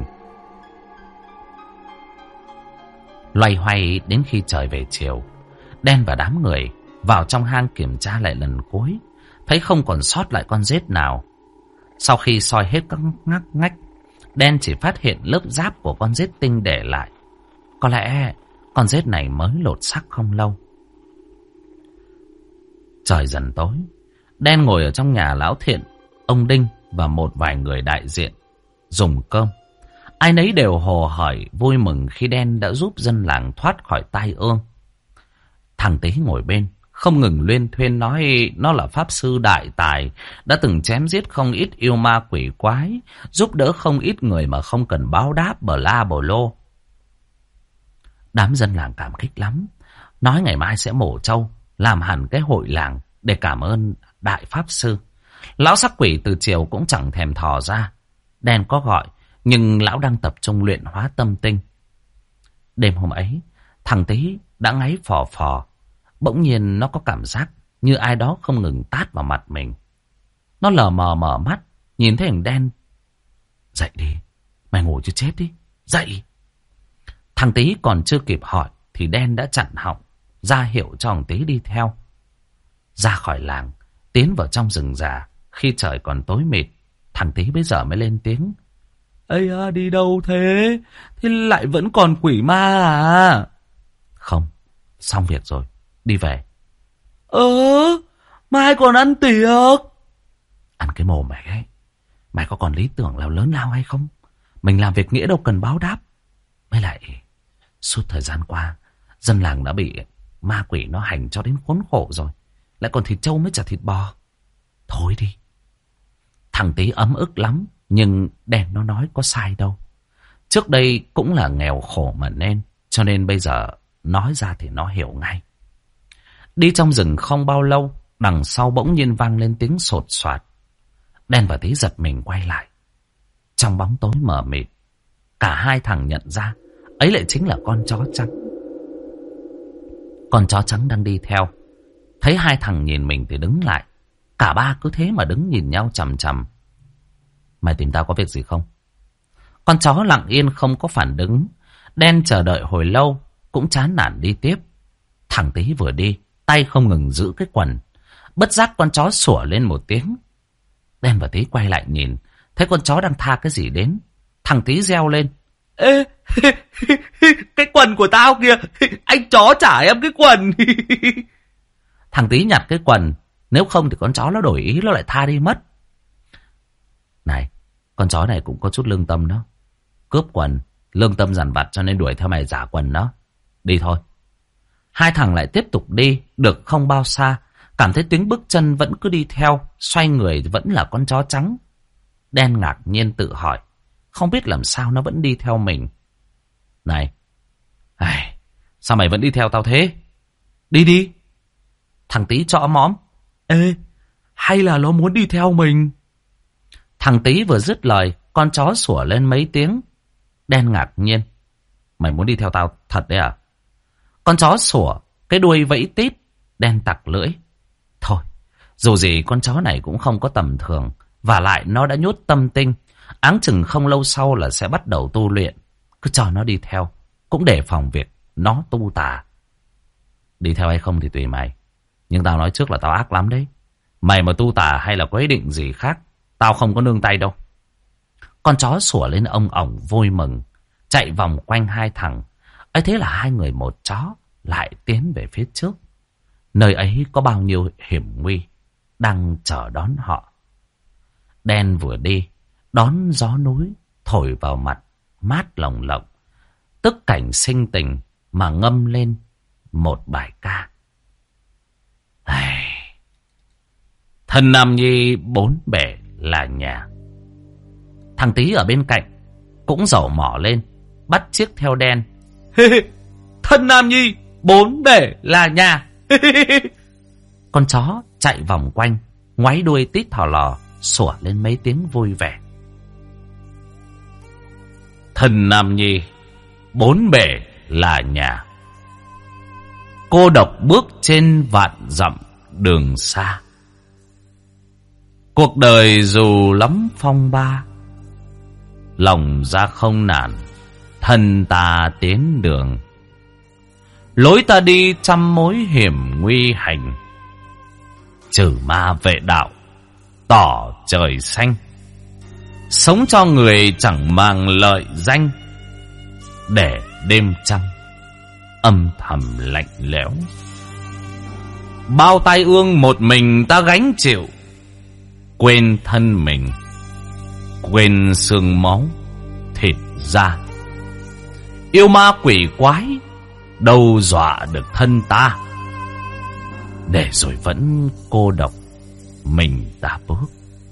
Loay hoay đến khi trời về chiều, Đen và đám người vào trong hang kiểm tra lại lần cuối, thấy không còn sót lại con rết nào. Sau khi soi hết các ngắc ngách, Đen chỉ phát hiện lớp giáp của con rết tinh để lại. Có lẽ con rết này mới lột xác không lâu. Trời dần tối, Đen ngồi ở trong nhà lão Thiện, ông Đinh và một vài người đại diện dùng cơm. Ai nấy đều hồ hởi vui mừng khi Đen đã giúp dân làng thoát khỏi tai ương. Thằng Tí ngồi bên không ngừng luyên thuyên nói nó là pháp sư đại tài, đã từng chém giết không ít yêu ma quỷ quái, giúp đỡ không ít người mà không cần báo đáp bờ la bờ lô. Đám dân làng cảm kích lắm, nói ngày mai sẽ mổ trâu, làm hẳn cái hội làng để cảm ơn đại pháp sư. Lão sắc quỷ từ chiều cũng chẳng thèm thò ra. Đen có gọi, nhưng lão đang tập trung luyện hóa tâm tinh. Đêm hôm ấy, thằng Tí đã ngáy phò phò. Bỗng nhiên nó có cảm giác như ai đó không ngừng tát vào mặt mình. Nó lờ mờ mở mắt, nhìn thấy thằng Đen. Dậy đi, mày ngủ chứ chết đi, dậy. Thằng Tí còn chưa kịp hỏi thì Đen đã chặn họng, ra hiệu cho thằng Tí đi theo. Ra khỏi làng, tiến vào trong rừng già. Khi trời còn tối mịt, thằng Tí bây giờ mới lên tiếng. Ây à, đi đâu thế? Thế lại vẫn còn quỷ ma à? Không, xong việc rồi, đi về. Mai còn ăn tiệc. Ăn cái mồm mày ấy. Mày có còn lý tưởng nào lớn lao hay không? Mình làm việc nghĩa đâu cần báo đáp. Với lại, suốt thời gian qua, dân làng đã bị ma quỷ nó hành cho đến khốn khổ rồi. Lại còn thịt trâu mới trả thịt bò. Thôi đi. Thằng Tí ấm ức lắm, nhưng Đen nó nói có sai đâu. Trước đây cũng là nghèo khổ mà nên, cho nên bây giờ nói ra thì nó hiểu ngay. Đi trong rừng không bao lâu, đằng sau bỗng nhiên vang lên tiếng sột soạt. Đen và Tí giật mình quay lại. Trong bóng tối mờ mịt, cả hai thằng nhận ra ấy lại chính là con chó trắng. Con chó trắng đang đi theo, thấy hai thằng nhìn mình thì đứng lại. Cả ba cứ thế mà đứng nhìn nhau chằm chằm. Mày tìm tao có việc gì không? Con chó lặng yên không có phản ứng. Đen chờ đợi hồi lâu, cũng chán nản đi tiếp. Thằng Tý vừa đi, tay không ngừng giữ cái quần. Bất giác con chó sủa lên một tiếng. Đen và Tý quay lại nhìn, thấy con chó đang tha cái gì đến. Thằng Tý reo lên. Ê, cái quần của tao kìa, anh chó trả em cái quần. Thằng Tý nhặt cái quần, nếu không thì con chó nó đổi ý, nó lại tha đi mất. Này, con chó này cũng có chút lương tâm đó. Cướp quần, lương tâm dằn vặt cho nên đuổi theo mày trả quần đó. Đi thôi. Hai thằng lại tiếp tục đi, được không bao xa, cảm thấy tiếng bước chân vẫn cứ đi theo, xoay người vẫn là con chó trắng. Đen ngạc nhiên tự hỏi, không biết làm sao nó vẫn đi theo mình. Này, sao mày vẫn đi theo tao thế? Đi đi. Thằng Tý chõ mõm. Ê, hay là nó muốn đi theo mình? Thằng Tý vừa dứt lời, con chó sủa lên mấy tiếng. Đen ngạc nhiên. Mày muốn đi theo tao thật đấy à? Con chó sủa, cái đuôi vẫy tít. Đen tặc lưỡi. Thôi, dù gì con chó này cũng không có tầm thường. Và lại nó đã nhốt tâm tinh. Áng chừng không lâu sau là sẽ bắt đầu tu luyện. Cứ cho nó đi theo, cũng để phòng việc nó tu tà. Đi theo hay không thì tùy mày. Nhưng tao nói trước là tao ác lắm đấy. Mày mà tu tà hay là có ý định gì khác, tao không có nương tay đâu. Con chó sủa lên ông ổng vui mừng, chạy vòng quanh hai thằng. Ấy thế là hai người một chó lại tiến về phía trước. Nơi ấy có bao nhiêu hiểm nguy đang chờ đón họ. Đen vừa đi, đón gió núi thổi vào mặt, mát lồng lộng. Tức cảnh sinh tình mà ngâm lên một bài ca. Thân nam nhi bốn bể là nhà. Thằng Tý ở bên cạnh cũng dẩu mỏ lên, bắt chiếc theo Đen. Thân nam nhi bốn bể là nhà. Con chó chạy vòng quanh, ngoáy đuôi tít thò lò, sủa lên mấy tiếng vui vẻ. Thân nam nhi bốn bể là nhà. Cô độc bước trên vạn dặm đường xa. Cuộc đời dù lắm phong ba, lòng ra không nản, thân ta tiến đường. Lối ta đi trăm mối hiểm nguy hành, trừ ma vệ đạo, tỏ trời xanh. Sống cho người chẳng mang lợi danh, để đêm trăng âm thầm lạnh lẽo. Bao tai ương một mình ta gánh chịu, quên thân mình, quên xương máu thịt da. Yêu ma quỷ quái đâu dọa được thân ta, để rồi vẫn cô độc mình ta bước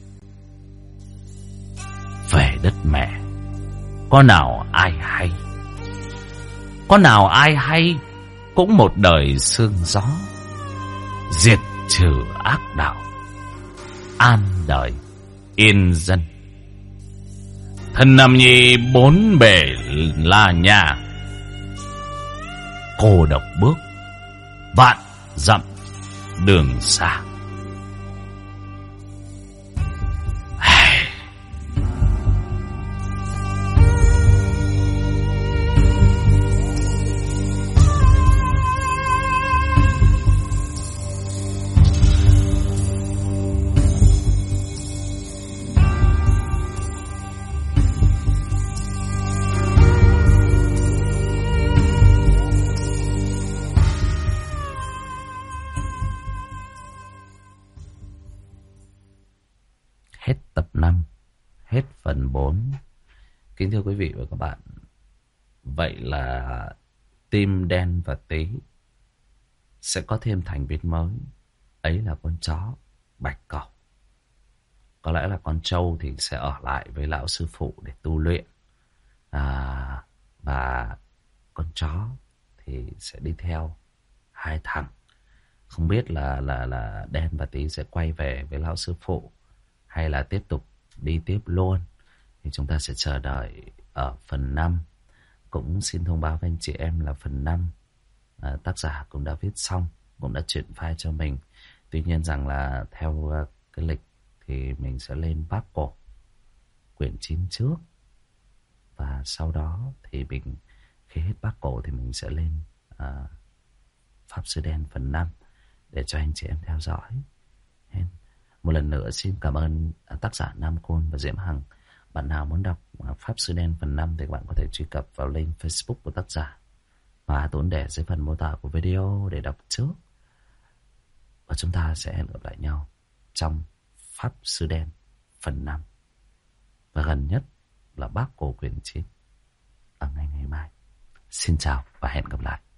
về đất mẹ. Có nào ai hay, có nào ai hay, cũng một đời sương gió, diệt trừ ác đạo, an đời yên dân. Thân nam nhi bốn bể là nhà, cô độc bước vạn dặm đường xa. Hết tập 5, hết phần 4. Kính thưa quý vị và các bạn, vậy là team Đen và Tý sẽ có thêm thành viên mới. Ấy là con chó Bạch Cẩu. Có lẽ là con trâu thì sẽ ở lại với lão sư phụ để tu luyện. Và con chó thì sẽ đi theo hai thằng. Không biết là Đen và Tý sẽ quay về với lão sư phụ hay là tiếp tục đi tiếp luôn, thì chúng ta sẽ chờ đợi ở phần 5. Cũng xin thông báo với anh chị em là phần 5 tác giả cũng đã viết xong, cũng đã chuyển file cho mình. Tuy nhiên rằng là theo cái lịch thì mình sẽ lên Bác Cổ quyển 9 trước, và sau đó thì mình khi hết Bác Cổ thì mình sẽ lên Pháp Sư Đen phần 5 để cho anh chị em theo dõi. Một lần nữa xin cảm ơn tác giả Nam Côn và Diễm Hằng. Bạn nào muốn đọc Pháp Sư Đen phần 5 thì bạn có thể truy cập vào link Facebook của tác giả và Tuấn để dưới phần mô tả của video để đọc trước. Và chúng ta sẽ hẹn gặp lại nhau trong Pháp Sư Đen phần 5. Và gần nhất là Bác Cổ quyển 9 ở ngày mai. Xin chào và hẹn gặp lại.